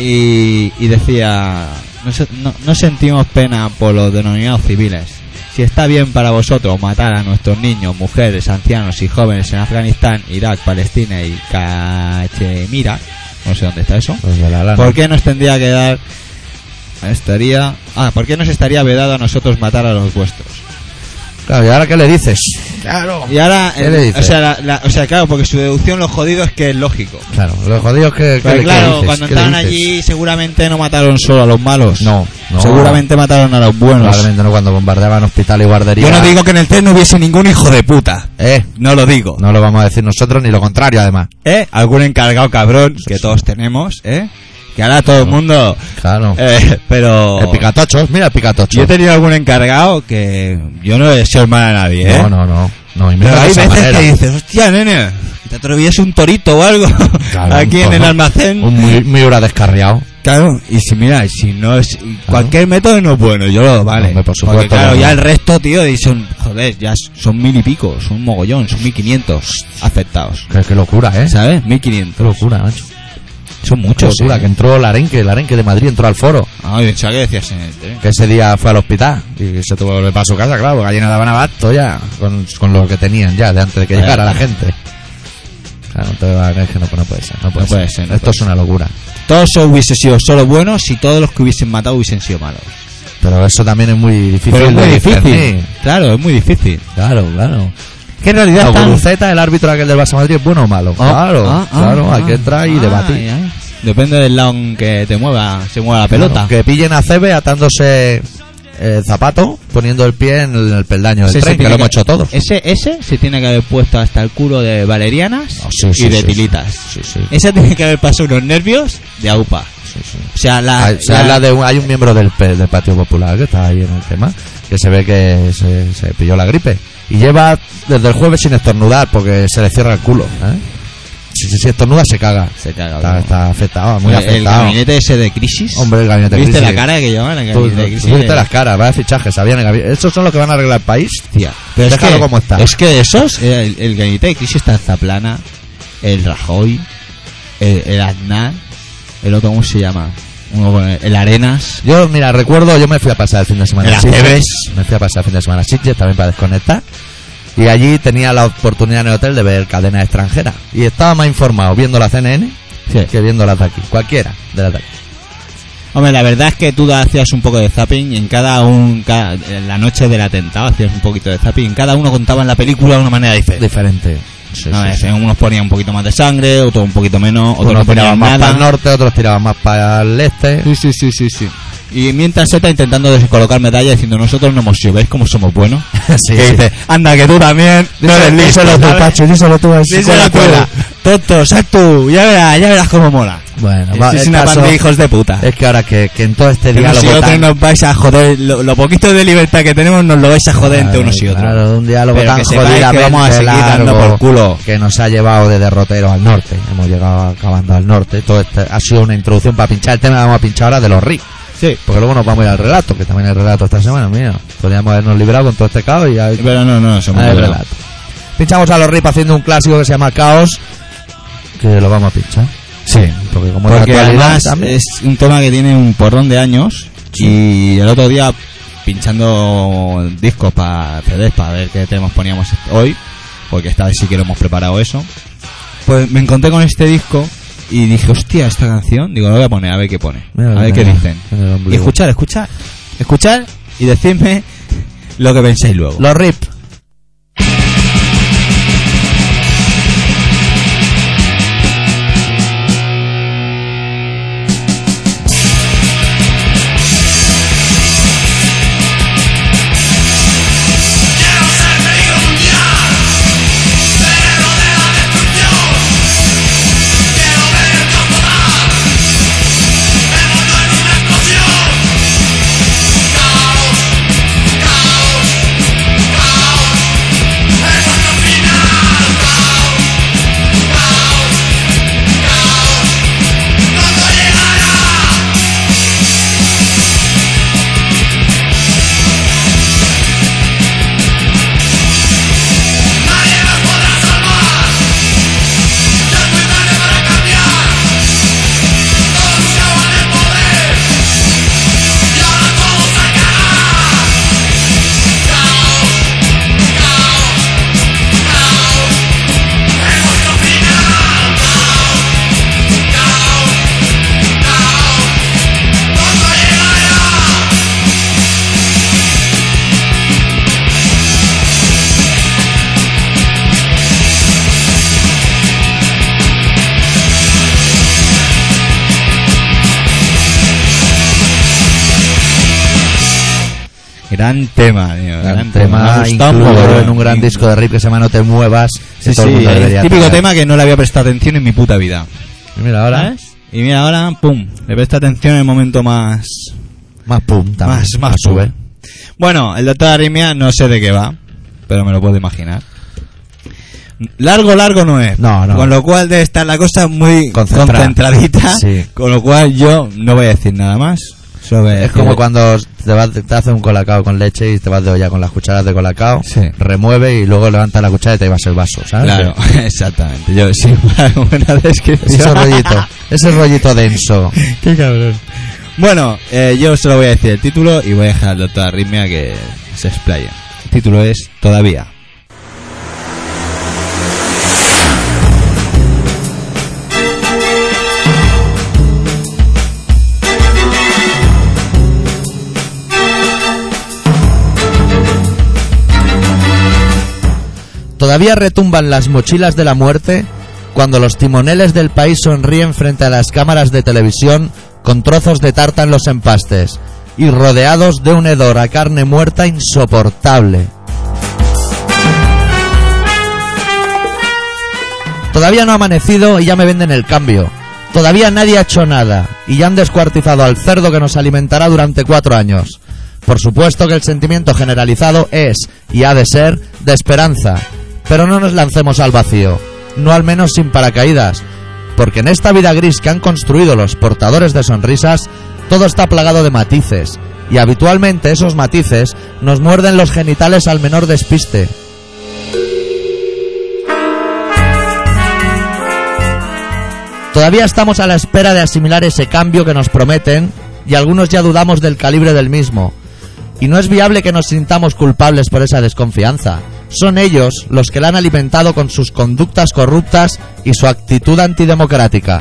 y, y decía: no, se- no, no sentimos pena por los denominados civiles. Si está bien para vosotros matar a nuestros niños, mujeres, ancianos y jóvenes en Afganistán, Irak, Palestina y Cachemira, no sé dónde está eso, Los de la lana. ¿por qué nos tendría que dar estaría ah ¿por qué nos estaría vedado a nosotros matar a los vuestros? Claro, ¿y ahora qué le dices? Claro. Y ahora, ¿Qué eh, le dices? o sea, la- la- o sea, claro, porque su deducción lo jodido es que es lógico. Claro, lo jodido es que... ¿qué Pero le- qué claro, dices? cuando ¿Qué le estaban dices? allí seguramente no mataron solo a los malos. No, no. Seguramente mataron a los buenos. Probablemente no, cuando bombardeaban hospital y guardería. Yo no digo que en el tren no hubiese ningún hijo de puta. Eh, No lo digo. no lo vamos a decir nosotros ni lo contrario, además. ¿Eh? Algún encargado cabrón que todos tenemos, ¿eh? que ahora todo el mundo... Claro. Eh, pero... El picatochos, mira el picatocho. Yo he tenido algún encargado que yo no he sido hermano a nadie, ¿eh? No, no, no. no y Pero mira hay esa veces manera. que dices, hostia, nene, te atrevías un torito o algo Claro, aquí un en el toro. almacén. Un muy, muy hura descarriado. Claro, y si mira, si no es... Cualquier método no es bueno, yo lo... Vale. Hombre, por supuesto, Porque claro, no. ya el resto, tío, y son... Joder, ya son mil y pico, son un mogollón, son mil quinientos afectados. Qué, qué locura, ¿eh? ¿Sabes? mil Qué quinientos. locura, macho. Son Qué muchos, locura, ¿eh? que entró el arenque, el arenque de Madrid entró al foro. Ah, yo pensaba que decías en el tren. Que ese día fue al hospital y que se tuvo que volver para su casa, claro, porque allí no daban abasto ya con, con lo que tenían ya de antes de que Ya. llegara la gente. Claro, entonces es que no, no puede ser, no puede, No puede ser, no Esto puede es una locura. Todos eso hubiese sido solo buenos si todos los que hubiesen matado hubiesen sido malos. Pero eso también es muy difícil. Pero es muy de difícil. discernir. Claro, es muy difícil. Claro, claro. Que en realidad No, están... Guruceta, el árbitro aquel del Barça Madrid, ¿es bueno o malo? Ah, claro, ah, ah, claro, hay ah, que entrar y ah, debatir. ay, ay. Depende del lado en que te mueva, se mueva la pelota. Claro, que pillen a Cebe atándose el zapato, poniendo el pie en el, el peldaño del Ese se tren, que tiene lo hemos hecho todos. Ese, ese se tiene que haber puesto hasta el culo de valerianas Ah, sí, sí, y de sí, tilitas. Sí, sí. Ese tiene que haber pasado unos nervios de aupa. sí, sí. O sea, la... Hay, se la- habla de un- hay un miembro del, P- del Partido Popular que está ahí en el tema, que se ve que se, se pilló la gripe. Y lleva desde el jueves sin estornudar porque se le cierra el culo. ¿eh? Si, si, si estornuda se caga. Se caga, Está, bro. está afectado, muy el, afectado. el gabinete ese de crisis. Hombre, el gabinete de ¿Viste crisis. la cara que llevan? El Tú, gabinete de tú crisis. viste de- las caras, vaya fichajes, sabían el gabinete. Estos son los que van a arreglar el país. Tía, pero es Déjalo que, como está. Es que esos, el, el gabinete de crisis está Zaplana, el Rajoy, el, el Aznar, el otro, ¿cómo se llama? Uno con el, el Arenas. Yo, mira, recuerdo, yo me fui a pasar el fin de semana El a Sitges. Aceves. Me fui a pasar el fin de semana a Sitges también para desconectar. Y allí tenía la oportunidad en el hotel de ver cadenas extranjeras. Y estaba más informado viendo la C N N Sí. que viendo las de aquí. Cualquiera de las de aquí. Hombre, la verdad es que tú hacías un poco de zapping y en cada un cada, en la noche del atentado hacías un poquito de zapping y en cada uno contaba en la película de una manera diferente. Diferente. Sí, No, sí, es- sí. Unos ponían un poquito más de sangre, otros un poquito menos, otros Unos no tiraban ponían más nada. para el norte, otros tiraban más para el este. Sí, sí, sí, sí, sí. Y mientras Z intentando descolocar medallas diciendo nosotros no hemos sido, ¿veis cómo somos buenos? Sí, que sí. dice, anda que tú también no eres listo, Díselo tú, ¿sabes? Pacho, díselo tú. así Díselo con tú, la cuela. tonto, sal tú, ya verás, ya verás cómo mola. Bueno, Es, va, es el una caso banda de hijos de puta. es que ahora que, que en todo este Que unos y diálogo otros tan... nos vais a joder, lo, lo poquito de libertad que tenemos nos lo vais a joder entre unos y otros. Claro, un diálogo Pero tan que sepáis que jodidamente vamos a seguir dando largo por culo. que nos ha llevado de derrotero al norte. Hemos llegado acabando al norte. Todo este ha sido una introducción para pinchar el tema que vamos a pinchar ahora de los R I C. Sí. Porque luego nos vamos a ir al relato, que también hay relato esta semana, mira. Podríamos habernos librado con todo este caos y hay, Pero no, no, somos hay de relato. Pinchamos a los R I P haciendo un clásico que se llama Caos, que lo vamos a pinchar. Sí, porque como es Porque de actualidad además también. es un tema que tiene un porrón de años y el otro día pinchando discos para C Ds para ver qué temas poníamos hoy, porque esta vez sí que lo hemos preparado eso, pues me encontré con este disco y dije, hostia, esta canción, digo, lo voy a poner, a ver qué pone, Mira, a ver qué mira, dicen. mira el ombligo. Y escuchar, escuchar, escuchar y decidme lo que pensáis luego. Los R I P. Quiero ser peligro mundial, cerebro de la destrucción. Quiero ver el caos total, me muero en una explosión. Caos, caos, caos, es nuestro final. Caos, caos, caos, pronto llegará. Nadie nos podrá salvar. Ya es muy tarde para cambiar. Todos buscaban el poder y ahora todo se acaba. Caos, caos, caos, es nuestro final. Caos, caos, caos, pronto llegará. Gran tema, tío, gran, Gran tema, me ha tema, gustado un incluido mogollón. en un gran disco de R I P que se llama No te muevas, que Sí, todo sí, el mundo el debería típico tener. tema que no le había prestado atención en mi puta vida. Y mira, ahora ¿Sabes? Y mira, ahora, pum, le presta atención en el momento más... Más pum, también. Más, más sube. pum. Bueno, el doctor Arritmia no sé de qué va, pero me lo puedo imaginar. Largo, largo no es. No, no. Con lo cual debe estar la cosa muy Concentrada. concentradita. Sí. Con lo cual yo no voy a decir nada más. Solo voy a Es decir- como cuando te, vas, te haces un colacao con leche y te vas de olla con las cucharas de colacao, Sí. remueve y luego levantas la cuchara y te llevas el vaso, ¿sabes? Claro, exactamente. Yo sí, una buena descripción. Ese rollito, ese rollito denso. Qué cabrón. Bueno, eh, yo solo voy a decir el título y voy a dejar al doctor Arritmia que se explaye. El título es Todavía. Todavía retumban las mochilas de la muerte cuando los timoneles del país sonríen frente a las cámaras de televisión con trozos de tarta en los empastes y rodeados de un hedor a carne muerta insoportable. Todavía no ha amanecido y ya me venden el cambio. Todavía nadie ha hecho nada y ya han descuartizado al cerdo que nos alimentará durante cuatro años. Por supuesto que el sentimiento generalizado es, y ha de ser, de esperanza. Pero no nos lancemos al vacío, no al menos sin paracaídas, porque en esta vida gris que han construido los portadores de sonrisas, todo está plagado de matices, y habitualmente esos matices nos muerden los genitales al menor despiste. Todavía estamos a la espera de asimilar ese cambio que nos prometen, y algunos ya dudamos del calibre del mismo. Y no es viable que nos sintamos culpables por esa desconfianza. Son ellos los que la han alimentado con sus conductas corruptas y su actitud antidemocrática.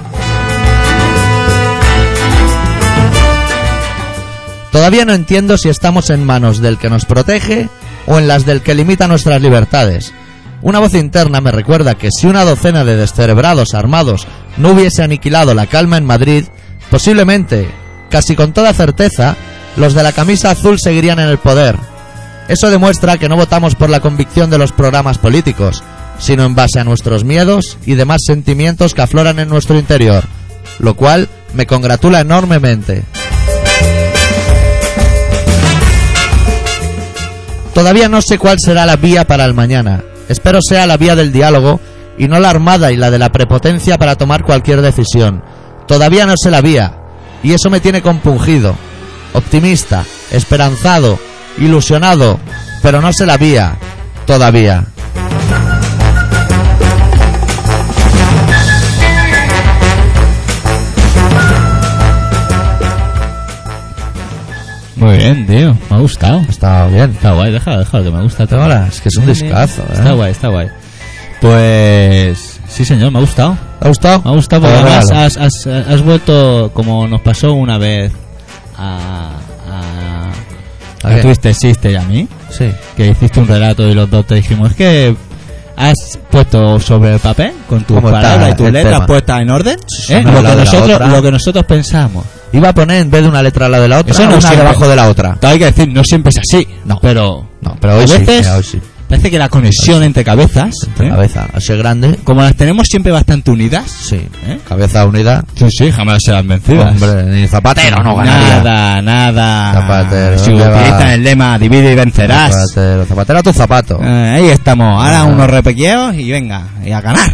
Todavía no entiendo si estamos en manos del que nos protege o en las del que limita nuestras libertades. Una voz interna me recuerda que si una docena de descerebrados armados no hubiese aniquilado la calma en Madrid, posiblemente, casi con toda certeza, los de la camisa azul seguirían en el poder. Eso demuestra que no votamos por la convicción de los programas políticos, sino en base a nuestros miedos y demás sentimientos que afloran en nuestro interior, lo cual me congratula enormemente. Todavía no sé cuál será la vía para el mañana. Espero sea la vía del diálogo y no la armada y la de la prepotencia para tomar cualquier decisión. Todavía no sé la vía, y eso me tiene compungido. Optimista, esperanzado, ilusionado, pero no sé la vía, todavía. Muy bien, tío. Me ha gustado. Está bien. Está guay, déjalo, déjalo, que me gusta. ¿Te mola? Es que es un discazo, ¿eh? Está guay, está guay. Pues... Sí, señor, me ha gustado. ¿Te ha gustado? Me ha gustado Te porque lo además regalo. has, has, has vuelto, como nos pasó una vez a... a, ¿A a qué? Twisted Sister y a mí, Sí. que hiciste un relato y los dos te dijimos, es que has puesto sobre el papel con tus ¿Cómo está palabras y tus el letras tema? puestas en orden, Sí, ¿eh? una lo, al que lado de la nosotros, otra. lo que nosotros pensamos. Iba a poner en vez de una letra la de la otra, Eso no una siempre. debajo de la otra. Hay que decir, no siempre es así, No. pero No, pero hoy a sí, veces mira, hoy sí. parece que la conexión entre cabezas, La ¿eh? cabeza, así grande. como las tenemos siempre bastante unidas, Sí. ¿eh? Cabeza unida. sí, sí, jamás serán vencidas. Hombre, ni Zapatero no ganaría. Nada, nada. Zapatero, Si ¿dónde utilizan va? el lema divide y vencerás. Zapatero, Zapatero a tu zapato. Eh, ahí estamos. Ahora Ah. unos repequeos y venga, y a ganar.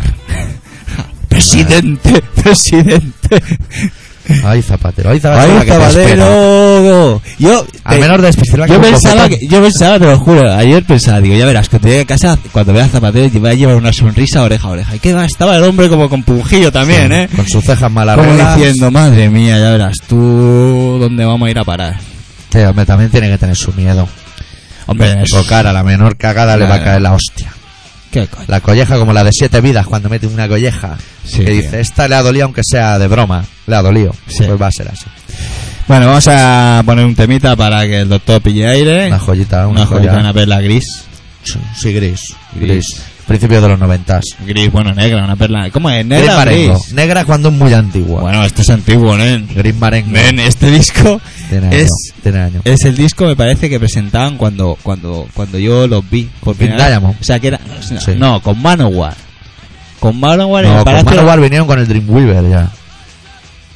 Presidente, presidente. Ay, Zapatero, ay, Zapatero. Ay, la que te espera. Zapatero. Yo, Al te- menos despiste la yo que pensaba, bofetón. que, yo pensaba, te lo juro, ayer pensaba, digo, ya verás, que te llegue a casa, cuando veas Zapatero, te va a llevar una sonrisa oreja a oreja. Y que va, estaba el hombre como compungido también, Sí, ¿eh? Con sus cejas mal Como arregladas. diciendo, madre mía, ya verás tú dónde vamos a ir a parar. Tío, hombre, también tiene que tener su miedo. Hombre, Por eso- cara, la menor cagada le va a Claro. caer la hostia. ¿Qué coño? La colleja como la de siete vidas cuando mete una colleja. Sí, que tío. dice, esta le ha dolido aunque sea de broma. Le ha dolido. Sí. Pues va a ser así. Bueno, vamos a poner un temita para que el doctor pille aire. Una joyita, una, Una joyita, joya. una perla gris. Sí, sí, gris. Gris. Gris. Principio de los noventas. Gris, bueno, negra, una perla. ¿Cómo es? Gris ¿Negra o marengo. gris? Negra cuando es muy antigua. Bueno, esto es antiguo, nen. Gris marengo. Nen, este disco Tiene es, años. Tiene años. es el disco, me parece, que presentaban cuando cuando cuando yo los vi. Por Pink primera vez. Diamond. O sea, que era... Sí. No, con Manowar. Con Manowar en No, el con Palacio... Manowar vinieron con el Dreamweaver ya.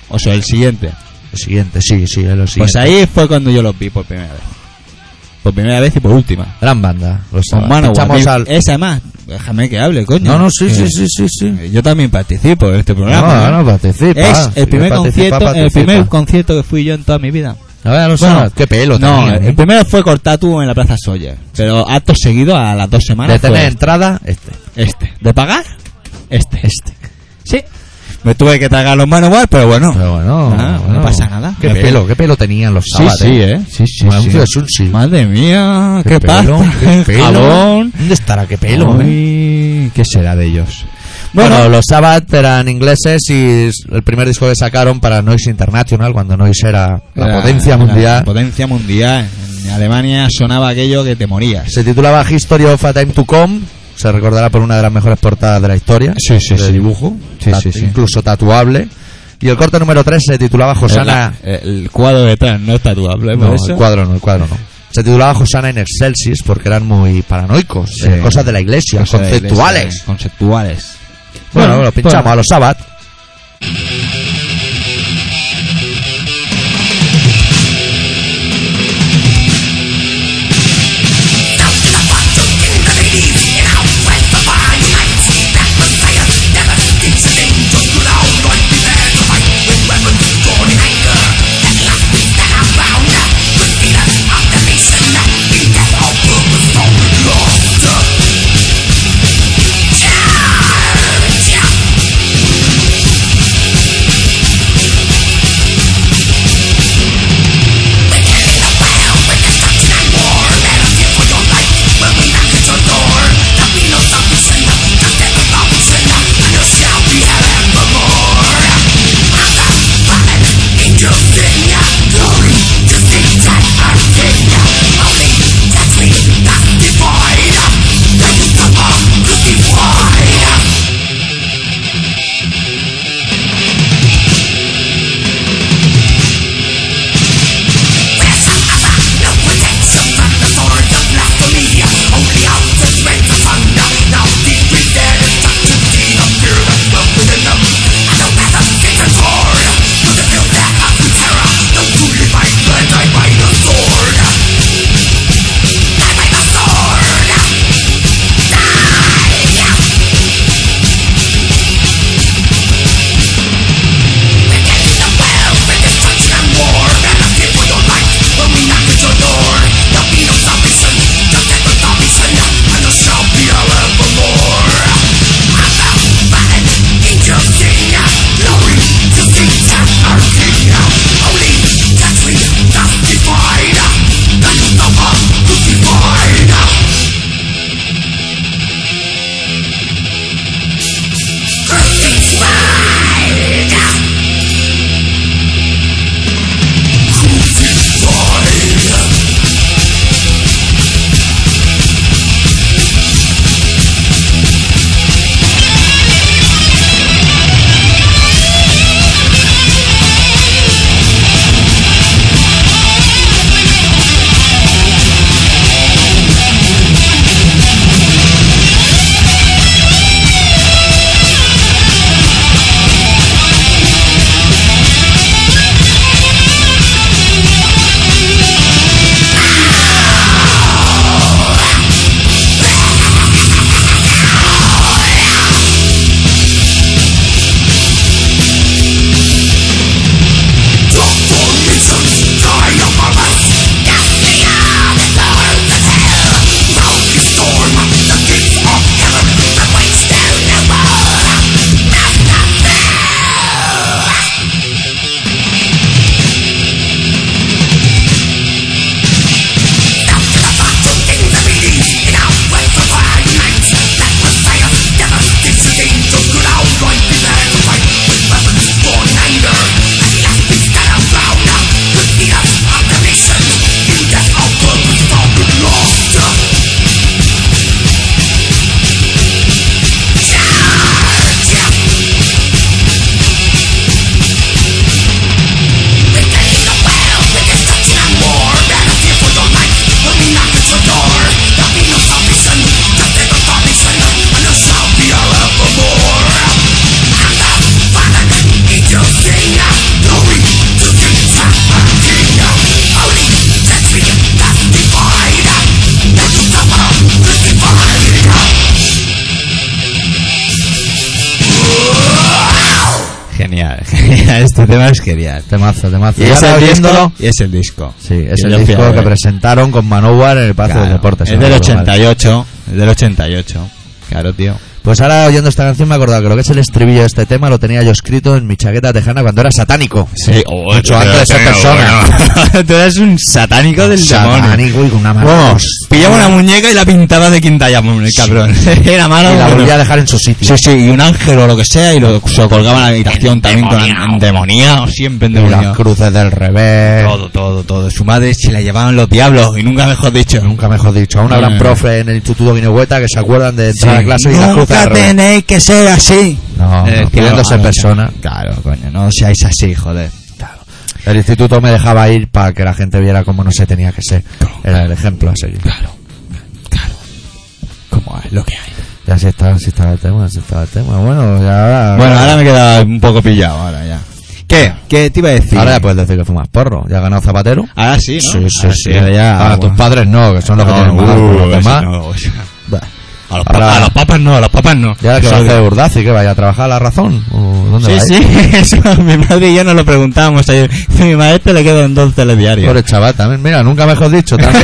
O sea, el siguiente. El siguiente, sí, sí, es lo siguiente. Pues ahí fue cuando yo los vi por primera vez. Por primera vez y por última. Gran banda. Los Con Sabbath. Manowar. Pinchamos Mi- al... Esa más. Déjame que hable, coño. No, no, sí, Que- sí, sí, sí, sí. Yo también participo en este programa. No, no, participa. Es Si el primer participa, concierto, el participa. primer concierto que fui yo en toda mi vida. A ver, los Bueno, Sabbath. Qué pelo No, tenían, ¿eh? el primero fue Cortatu en la Plaza Sawyer. Pero acto seguido, a las dos semanas, De tener fue entrada, este. este. ¿De pagar? Este. Este. Sí. Me tuve que tragar los Manowar, pero bueno. Pero bueno, Ah, bueno. no pasa nada. Qué Me pelo, qué pelo tenían los Sí, Sabbath, sí, eh. Sí, sí, Como sí. anuncio de Sunsi. Madre mía, qué, pelo, pasta, qué pelo. jabón. ¿Dónde estará qué pelo, eh? Uy, ¿qué será de ellos? Bueno, Bueno, los Sabbath eran ingleses y el primer disco que sacaron para Noise International, cuando Noise era la era- potencia era mundial, la potencia mundial. En Alemania sonaba aquello que te morías. se titulaba History of a Time to Come. Se recordará por una de las mejores portadas de la historia. Sí, sí, de sí. dibujo, Sí, tat- sí, sí. incluso tatuable. Y el corte número tres se titulaba Hosanna. El, el cuadro detrás no es tatuable, No, por eso. el cuadro no, el cuadro no. Se titulaba Hosanna in Excelsis porque eran muy paranoicos, Sí. de cosas de la iglesia, Cosas de conceptuales. iglesia, Conceptuales. Bueno, Bueno, lo pinchamos bueno. a los Sabbath. Yeah! genial. Este tema es genial. Temazo, temazo. Y Y es ahora el oyéndolo... disco. Y es el disco. Sí, es Y el yo fui disco a que ver. presentaron con Manowar en el Palacio Claro, de Deportes. es si no del recuerdo mal. ochenta y ocho. Es del ochenta y ocho. Claro, tío. Pues ahora oyendo esta canción me he acordado que lo que es el estribillo de este tema lo tenía yo escrito en mi chaqueta tejana cuando era satánico. Sí, oh, Mucho tío, antes de ser tío, persona. bueno. Tú eres un satánico del demonio. Satánico y con una mano. Vamos, pillaba una muñeca y la pintaba de Quinta Diamond, el cabrón. Era malo. Y la pero- volvía a dejar en su sitio. Sí, sí, y un ángel o lo que sea, y lo, se lo colgaba en la habitación también con endemoniado, siempre Y las endemoniado. cruces del revés. Todo, todo, todo. Su madre se la llevaban los diablos, y nunca mejor dicho. Nunca mejor dicho. Aún habrán Eh. profe en el Instituto Guinehueta que se acuerdan de Sí. entrar a clase y las cruces Nunca del revés. tenéis que ser así. No, no, Eh, queriendo ser claro, persona. Claro, coño, no seáis así, joder. El instituto me dejaba ir para que la gente viera cómo no se tenía que ser. Era el ejemplo a seguir. Claro, claro. Como es lo que hay. Ya así estaba, así estaba el tema, así estaba el tema. Bueno, ya ahora... Bueno, ahora me he quedado un poco pillado, ahora ya. ¿Qué? ¿Qué te iba a decir? Ahora ya puedes decir que fumas porro. Ya ha ganado Zapatero. Ahora sí, ¿no? Sí, sí, Ahora sí. ahora ya, Ahora bueno. tus padres no, que son los que No, tienen más. uh, Los eso demás. no, o sea, Bah. a, los Ahora- papas, a los papas no, a los papas no. ¿Y ahora que va a Eso- hacer Urdazi? ¿Que vaya a trabajar a La Razón? ¿O dónde Sí, va a ir? sí, eso mi madre y yo nos lo preguntábamos ayer. Mi maestro le quedan dos telediarios. Pobre chaval también. Mira, nunca mejor dicho también.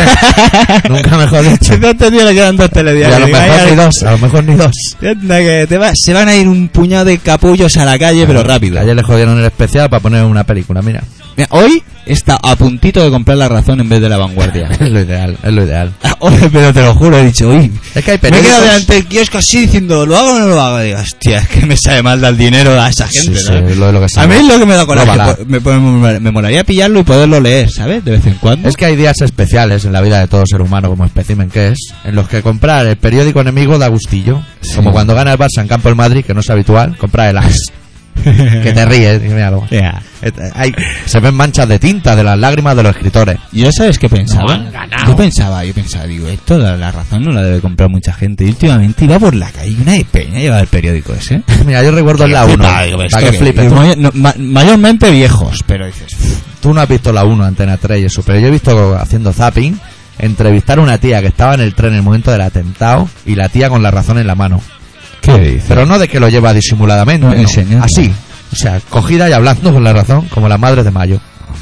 Nunca mejor dicho. Si este tío le quedan dos Y telediarios. a lo Digo, mejor ay, ni ay, dos, a lo mejor ni dos. anda que te va- se van a ir un puñado de capullos a la calle, pero rápido. Ayer le jodieron el especial para poner una película, mira. Mira, hoy está a puntito de comprar La Razón en vez de La Vanguardia. Es lo ideal, es lo ideal. Oye, pero te lo juro, he dicho, uy, Es que hay me he quedado periódicos... delante del kiosco así diciendo, ¿lo hago o no lo hago? Digo, hostia, es que me sabe mal dar dinero a esa gente, Sí, ¿no? sí, lo de lo que A sabe. mí es lo que me da coraje. Róbala. po- Me, me, me molaría pillarlo y poderlo leer, ¿sabes? De vez en cuando. Es que hay días especiales en la vida de todo ser humano, como espécimen que es, en los que comprar el periódico enemigo da gustillo. Sí. Como cuando gana el Barça en campo del Madrid, que no es habitual, comprar el As. Que te ríes, míralo. Ya. Hay, se ven manchas de tinta de las lágrimas de los escritores. Yo, ¿sabes qué pensaba? No han ganado. Yo pensaba, yo pensaba, digo, esto la, la razón no la debe comprar mucha gente. Y últimamente iba por la calle y una de peña llevaba el periódico ese. Mira, yo recuerdo en la uno. Flipa, digo, Para ¿esto que qué? flipes. Digo, Tú, may- no, ma- mayormente viejos, pero dices, "Uf, tú no has visto la uno, Antena tres y eso, pero yo he visto haciendo zapping entrevistar a una tía que estaba en el tren en el momento del atentado y la tía con la razón en la mano. ¿qué dices? Pero no de que lo lleva disimuladamente, No, no. enseñando. Así. O sea, cogida y hablando con la razón, como las madres de Mayo.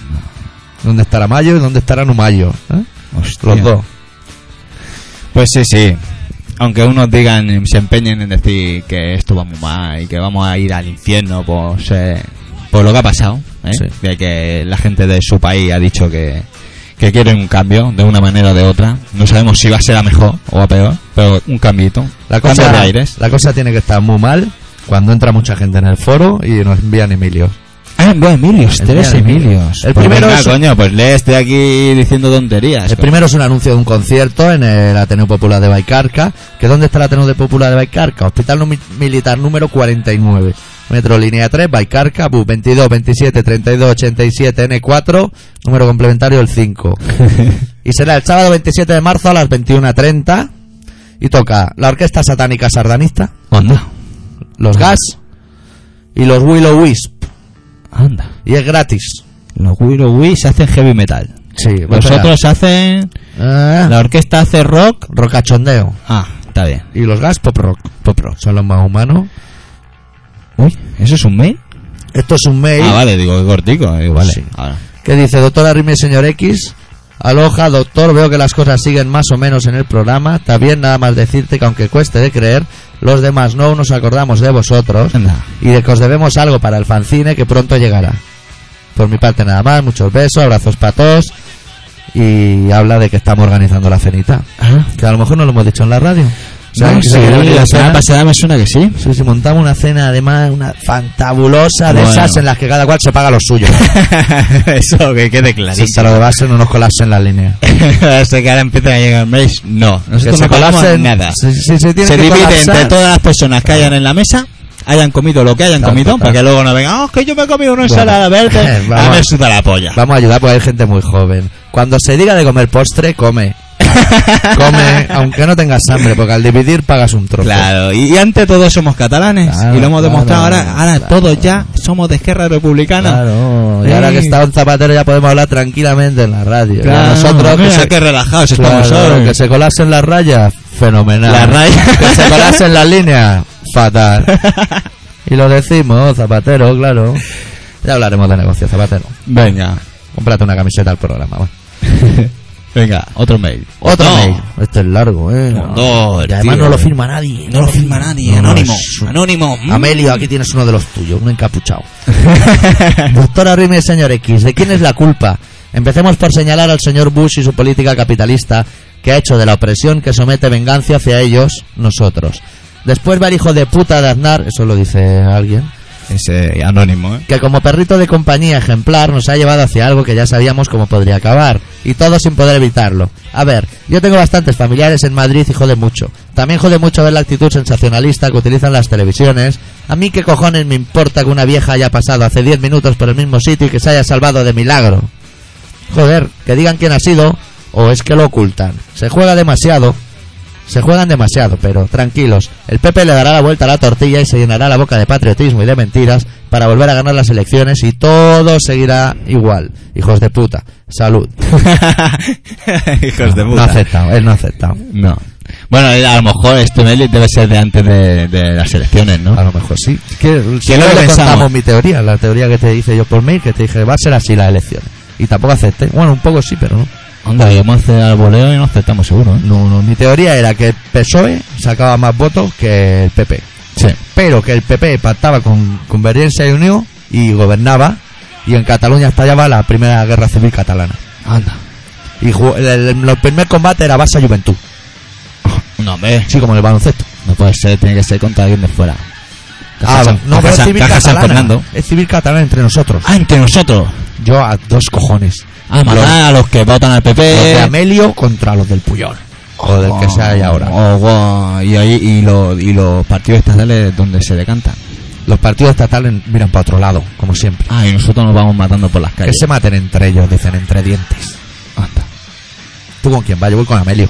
¿Dónde estará Mayo y dónde estará Numayo? ¿Eh? Hostia. Los dos. Pues sí, sí. Aunque unos digan, se empeñen en decir que esto va muy mal y que vamos a ir al infierno por, ser- por lo que ha pasado, ¿eh? Sí. De que la gente de su país ha dicho que, que quieren un cambio de una manera o de otra. No sabemos si va a ser a mejor o a peor, pero un cambito. La Cambio cosa, de aires. la cosa tiene que estar muy mal cuando entra mucha gente en el foro y nos envían Emilio. Ah, bueno, Emilios, El tres día de Emilios. Emilios. El Pues primero venga, es- coño, pues lee este aquí diciendo tonterías. El primero es un anuncio de un concierto en el Ateneo Popular de Baicarca. ¿Que dónde está el Ateneo de Popular de Baicarca? Hospital Numi- Militar número cuarenta y nueve. Metro Línea tres, Baicarca, bus veintidós, veintisiete, treinta y dos, ochenta y siete, N cuatro, número complementario el cinco. Y será el sábado veintisiete de marzo a las veintiuna treinta. Y toca la Orquesta Satánica Sardanista, Anda, los Gas y los Willow Wisp. anda. Y es gratis. Los Willow Wisp hacen heavy metal. Sí, Los otros hacen... Ah, La orquesta hace rock. Rocachondeo. Ah, está bien. Y los Gas pop rock. Pop rock. Son los más humanos. Uy, ¿eso es un mail? Esto es un mail Ah, vale, digo que cortico. Digo, vale. Sí. Ahora. que dice: doctor Arrimia, señor X. Aloha, doctor, veo que las cosas siguen más o menos en el programa. También nada más decirte que aunque cueste de creer, los demás no nos acordamos de vosotros Anda. y de que os debemos algo para el fanzine que pronto llegará. Por mi parte nada más, muchos besos, abrazos para todos. Y habla de que estamos organizando la cenita. Ah, Que a lo mejor no lo hemos dicho en la radio. O sea, no, que sí, se quiere venir la a semana cenar. pasada me suena que sí. Sí, sí, montamos una cena además, una fantabulosa de Bueno. esas en las que cada cual se paga lo suyo. Eso, que quede Si clarísimo. está lo de base, no nos colapsen las líneas. Hasta que ahora empiezan a llegar mails. No, Que nosotros se no pagamos colapsen- nada. Si, si se tiene Se que divide colapsar, entre todas las personas que hayan en la mesa, hayan comido lo que hayan Tanto, comido, tanto. para que luego no vengan, oh, que yo me he comido una ensalada verde. vamos. A me suda la polla. Vamos a ayudar porque hay gente muy joven. Cuando se diga de comer postre, come. Come, aunque no tengas hambre, porque al dividir pagas un trozo. Claro, y, y ante todo somos catalanes. Claro, y lo hemos claro, demostrado ahora. Ahora claro. todos ya somos de Esquerra Republicana. Claro, y Sí. ahora que está un Zapatero ya podemos hablar tranquilamente en la radio. Claro, Y a nosotros que mira, se, qué relajados estamos claro, hoy. que se colasen las rayas, fenomenal. Las rayas. Que se colasen las líneas, fatal. Y lo decimos, Zapatero, claro. Ya hablaremos de negocio, Zapatero. Venga. Cómprate una camiseta al programa, va. Venga, otro mail. Otro No. mail. Este es largo, eh. Joder, Y además tío. no lo firma nadie. No lo firma nadie. No, Anónimo. es un- Anónimo. Mm. Amelio, aquí tienes uno de los tuyos, un encapuchado. Doctora Rime y señor X, ¿de quién es la culpa? Empecemos por señalar al señor Bush y su política capitalista que ha hecho de la opresión que somete venganza hacia ellos, nosotros. Después va el hijo de puta de Aznar, eso lo dice alguien, Ese anónimo, ¿eh? que como perrito de compañía ejemplar nos ha llevado hacia algo que ya sabíamos cómo podría acabar, y todo sin poder evitarlo. A ver, yo tengo bastantes familiares en Madrid y jode mucho. También jode mucho ver la actitud sensacionalista que utilizan las televisiones. A mí qué cojones me importa que una vieja haya pasado hace diez minutos por el mismo sitio y que se haya salvado de milagro. Joder, que digan quién ha sido, o es que lo ocultan. Se juega demasiado. Se juegan demasiado, pero tranquilos. El P P le dará la vuelta a la tortilla y se llenará la boca de patriotismo y de mentiras para volver a ganar las elecciones y todo seguirá igual. Hijos de puta. Salud. Hijos de No puta. ha aceptado, él no ha aceptado. No. Bueno, a lo mejor este mail debe ser de antes de, de las elecciones, ¿no? A lo mejor sí. Que, si ¿Qué es lo no que le pensamos? contamos mi teoría, la teoría que te hice yo por mail, que te dije va a ser así las elecciones. Y tampoco acepté. Bueno, un poco sí, pero no. Onda, vamos a hacer al voleo y no aceptamos seguro, ¿eh? No, no. Mi teoría era que el P S O E sacaba más votos que el P P. Sí. Pero que el P P pactaba con Convergencia y Unió y gobernaba, y en Cataluña estallaba la primera guerra civil catalana. Anda. Y jugó- el, el- el primer combate era Barça Juventud, No, hombre. sí, como en el baloncesto. No puede ser, tiene que ser contra alguien de fuera. Caja Ah, San- no, Caja pero es San- civil Caja San catalana. Fernando. Es civil catalana entre nosotros. Ah, entre nosotros. Yo a dos cojones. Ah, matar Los- a los que votan al P P. Los de Amelio contra los del Puyol. O del que sea ahí ahora. Oh, wow. Y, ahí, y, lo- y los partidos estatales donde se decantan. Los partidos estatales miran para otro lado, como siempre. Ah, y nosotros nos vamos matando por las Que calles. se maten entre ellos, dicen, entre dientes. Anda. ¿Tú con quién vas? Yo voy con Amelio.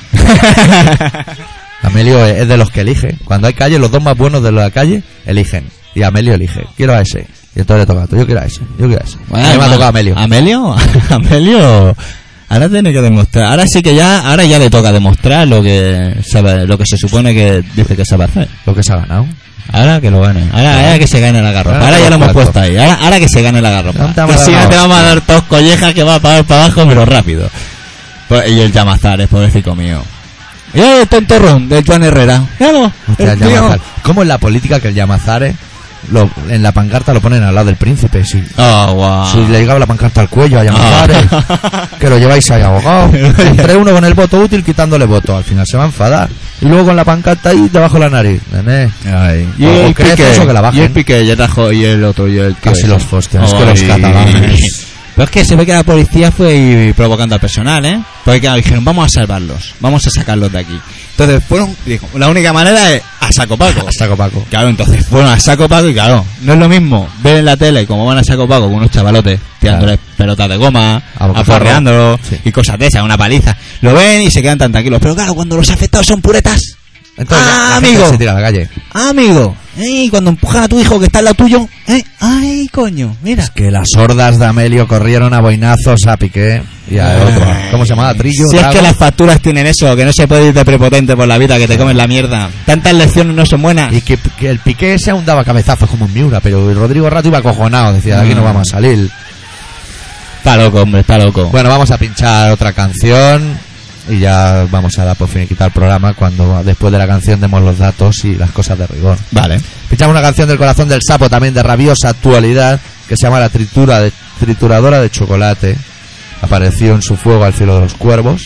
Amelio es es de los que elige. Cuando hay calle, los dos más buenos de la calle eligen. Y Amelio elige. Quiero a ese. Y entonces le toca a tú. Yo quiero a ese. Yo quiero a ese. Bueno, a mí me ha ma- tocado Amelio. Amelio, Amelio, ahora tiene que demostrar. Ahora sí que ya, ahora ya le toca demostrar lo que sabe, lo que se supone que dice que sabe hacer. Lo que se ha ganado. Ahora que lo gane. Ahora, ahora que se gane la garropa. Ahora Ahora que ya lo lo hemos cuarto. puesto ahí. Ahora, ahora que se gane la garropa. No te Que vamos a si dar no te una vamos a hostia. dar todos collejas que va para para abajo, pero rápido. Pues- Y el Llamazares, pobrecito mío. Y el tontorrón del Joan Herrera. Míralo, Hostia, el el tío. Llamazares. ¿Cómo es la política que el Llamazares lo, en la pancarta lo ponen al lado del príncipe? Si, Oh, guau. si le llegaba la pancarta al cuello a Llamazares, Ah. que lo lleváis ahí abogado. Entre uno con el voto útil quitándole voto. Al final se va a enfadar. Y luego con la pancarta ahí debajo de la nariz. Nene. Ay. O- o crece eso que la bajen. y el Piqué, y el Rajoy, y el otro, y el tío Casi ese. los fostias, es que los Ay. catalanes. Pero es que se ve que la policía fue y provocando al personal, ¿eh? Porque claro, dijeron, vamos a salvarlos, vamos a sacarlos de aquí. Entonces fueron, dijo, la única manera es a saco paco. A saco Paco. Claro, entonces fueron a saco paco y claro, no es lo mismo ver en la tele como van a saco paco con unos chavalotes tirándoles pelotas de goma, A bocajarro. aporreándolos Sí. y cosas de esas, una paliza. Lo ven y se quedan tan tranquilos. Pero claro, cuando los afectados son puretas, Entonces, Ah, la gente amigo. se tira a la calle. amigo, ¿eh? Cuando empujan a tu hijo que está al lado tuyo, ¿eh? Ay, coño, mira. Que las hordas de Amelio corrieron a boinazos a Piqué y a otro. ¿Cómo se llamaba? Trillo. Si es Drago. que las facturas tienen eso, que no se puede ir de prepotente por la vida, que te comes la mierda. Tantas lecciones no son buenas. Y que, que el Piqué se aún daba cabezazos como un Miura, pero el Rodrigo Rato iba acojonado. Decía, de aquí no vamos a salir. Está loco, hombre, está loco. Bueno, vamos a pinchar otra canción y ya vamos a dar por finiquitar el programa cuando después de la canción demos los datos y las cosas de rigor. Vale. Pinchamos una canción del Corazón del Sapo, también de rabiosa actualidad, que se llama La tritura de, Trituradora de Chocolate. Apareció en Su fuego al cielo de los cuervos.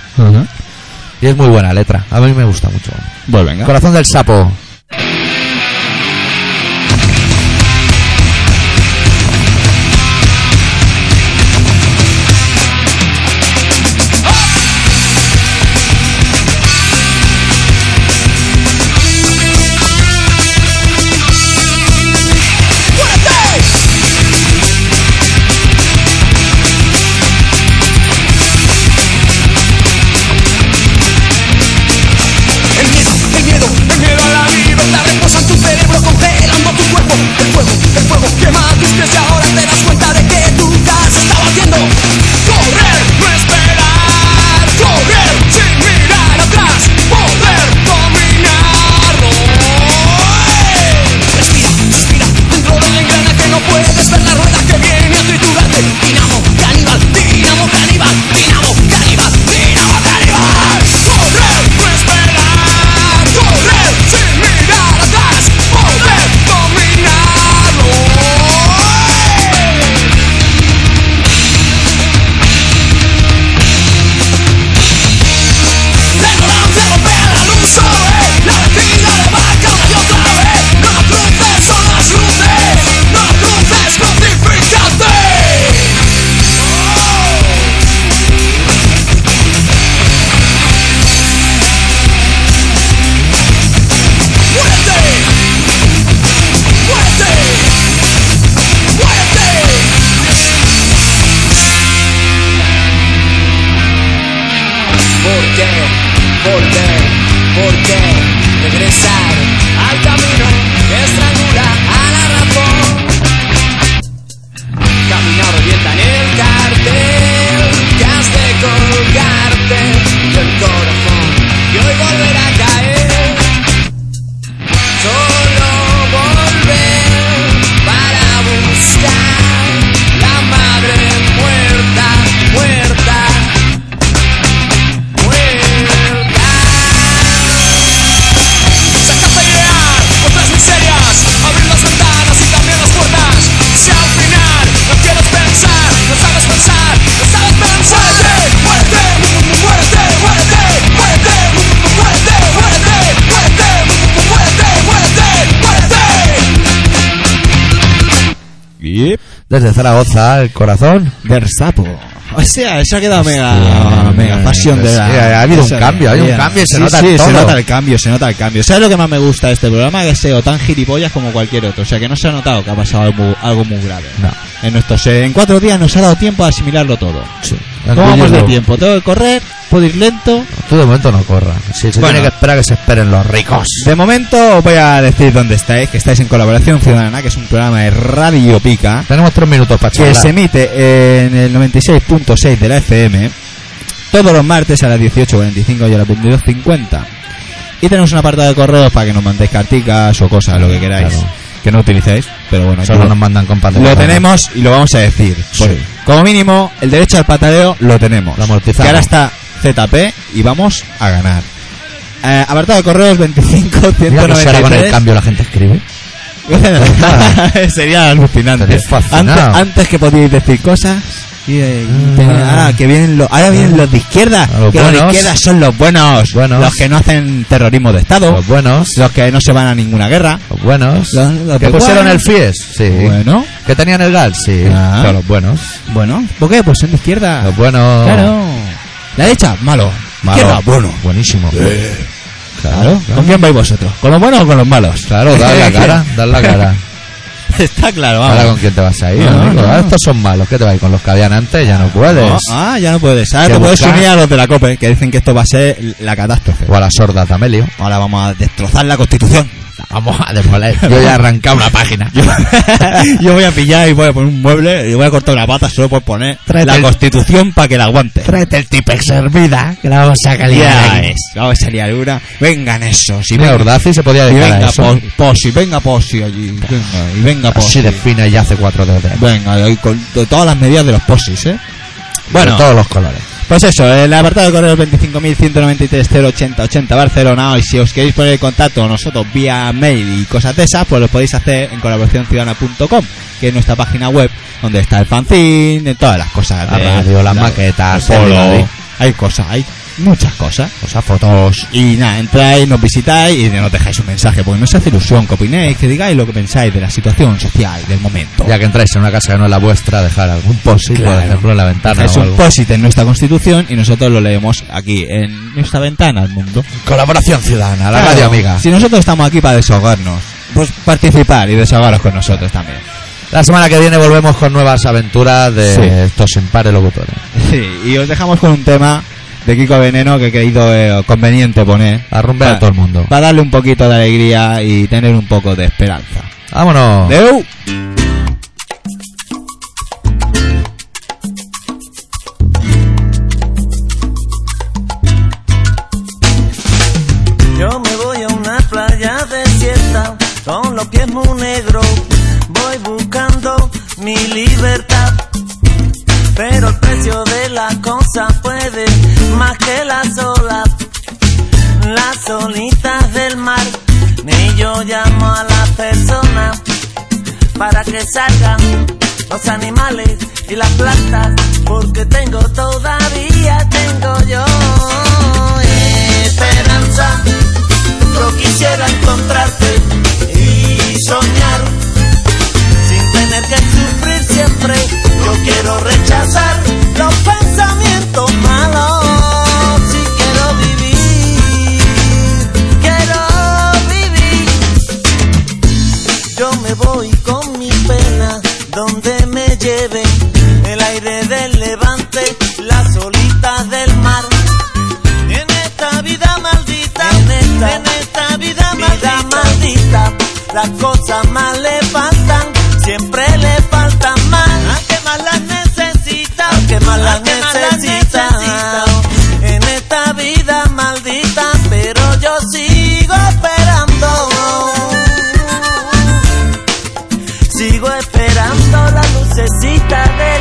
Y es muy buena letra, a mí me gusta mucho. Pues venga. Corazón del Sapo. El miedo, el miedo, el miedo a la vida. Y Desde Zaragoza, el corazón. Versapo. O sea, eso ha quedado mega, Hostia, mega pasión de sí, la... ha habido un esa- cambio, hay un bien. cambio y se Sí, nota sí, en se todo. nota el cambio, se nota el cambio. ¿Sabes lo que más me gusta de este programa? Que sea tan gilipollas como cualquier otro. O sea, que no se ha notado que ha pasado algo, algo muy grave. No. En nuestros, eh, en cuatro días nos ha dado tiempo a asimilarlo todo. Sí. ¿Cómo vamos de Tú- tiempo? Tengo que correr, puedo ir lento. Tú de momento no corras. Sí, se Bueno. tiene que esperar a que se esperen los ricos. De momento os voy a decir dónde estáis, que estáis en Colaboración Ciudadana, que es un programa de Radio Pica, Tenemos tres minutos para que charlar. se emite en el noventa y seis punto seis de la F M todos los martes a las dieciocho cuarenta y cinco y a las veintidós cincuenta. Y tenemos un apartado de correos para que nos mandéis carticas o cosas, lo que queráis, Claro. que no utilicéis, pero bueno, Solo aquí nos mandan compas de lo guarda. tenemos y lo vamos a decir. Sí. Pues, como mínimo, el derecho al pataleo lo tenemos. Lo amortizamos. Que ahora está Z P y vamos a ganar. Eh, apartado de correos veinticinco ciento Mira que noventa si ahora y con el tres. cambio la gente escribe. Sería alucinante. Estaría fascinado. Antes, antes que podíais decir cosas. Y, eh, y te- Ah. ah, que vienen los, ahora vienen los de izquierda. Los que los de buenos. izquierda son los buenos, Buenos. los que no hacen terrorismo de Estado, Los buenos. los que no se van a ninguna guerra. Los buenos. Los- los que de pusieron buenos. el FIES. Sí. Bueno, Que tenían el GAL. Sí. Ah. Pero los buenos. bueno, ¿por qué? Pues son de izquierda. Los buenos. Claro. La derecha, malo. Malo. Izquierda, bueno. Buenísimo. Claro. ¿Con quién vais vosotros? ¿Con los buenos o con los malos? Claro, dar la cara. Dar la cara. Está claro, Ahora vamos. con quién te vas a ir, No, amigo. no. Ahora estos son malos. ¿Qué te vas a ir con los que habían antes? Ya no puedes. Ah, ya no puedes. Ahora Que te puedes buscar- unir a los de la COPE, que dicen que esto va a ser la catástrofe. O a la sorda Tamelio. Ahora vamos a destrozar la Constitución. Vamos a demoler. Yo ya he arrancado una página. Yo, yo voy a pillar y voy a poner un mueble y voy a cortar una pata solo por poner Tráete la el- Constitución para que la aguante. Tráete el Tipex hervida, que la vamos a Ya es. Vamos a salir alguna. Vengan esos. Y Mira, venga, Urdazi se podía y dedicar a venga eso. po- Posi, venga Posi allí. Venga, y venga Posi. Así de fina y hace cuatro dedos. Venga, y con to- todas las medidas de los Posis, ¿eh? Bueno. De todos los colores. Pues eso, el apartado de correo veinticinco mil ciento noventa y tres cero ochenta ochenta Barcelona. Y si os queréis poner en contacto con nosotros vía mail y cosas de esas, pues lo podéis hacer en colaboración ciudadana punto com, que es nuestra página web donde está el fanzine, todas las cosas. La de- radio, las la- maquetas, el polo. el- Hay cosas, hay muchas cosas. O sea, fotos. Y nada, entráis, nos visitáis y nos dejáis un mensaje, porque nos hace ilusión que opinéis, que digáis lo que pensáis de la situación social del momento. Ya que entráis en una casa que no es la vuestra, dejar algún post, Claro. por ejemplo, en la ventana Es o un algo. post-it en nuestra constitución y nosotros lo leemos aquí en nuestra ventana al mundo. Colaboración ciudadana, la Claro, radio amiga. Si nosotros estamos aquí para desahogarnos, pues participar y desahogaros con nosotros también. La semana que viene volvemos con nuevas aventuras de Sí. estos impares locutores. Sí, y os dejamos con un tema de Kiko Veneno que he creído eh, conveniente poner. A rumbear a todo el mundo. Para darle un poquito de alegría y tener un poco de esperanza. ¡Vámonos! ¡Deu! Yo me voy a una playa desierta con los pies muy negros. Voy buscando mi libertad, pero el precio de las cosas puede más que las olas, las olitas del mar. Ni yo llamo a las personas para que salgan los animales y las plantas, porque tengo todavía, tengo yo esperanza. Yo quisiera encontrarte y soñar sin tener que sufrir siempre. Yo quiero rechazar los pensamientos malos. Si quiero vivir, quiero vivir. Yo me voy con mi pena donde me lleve el aire del levante, las olitas del mar. En esta vida maldita, en esta, en esta vida, vida maldita, las cosas más le faltan, siempre le faltan más. ¿A qué más las necesita? ¿A qué más las necesita? En esta vida maldita, pero yo sigo esperando. Sigo esperando la lucecita de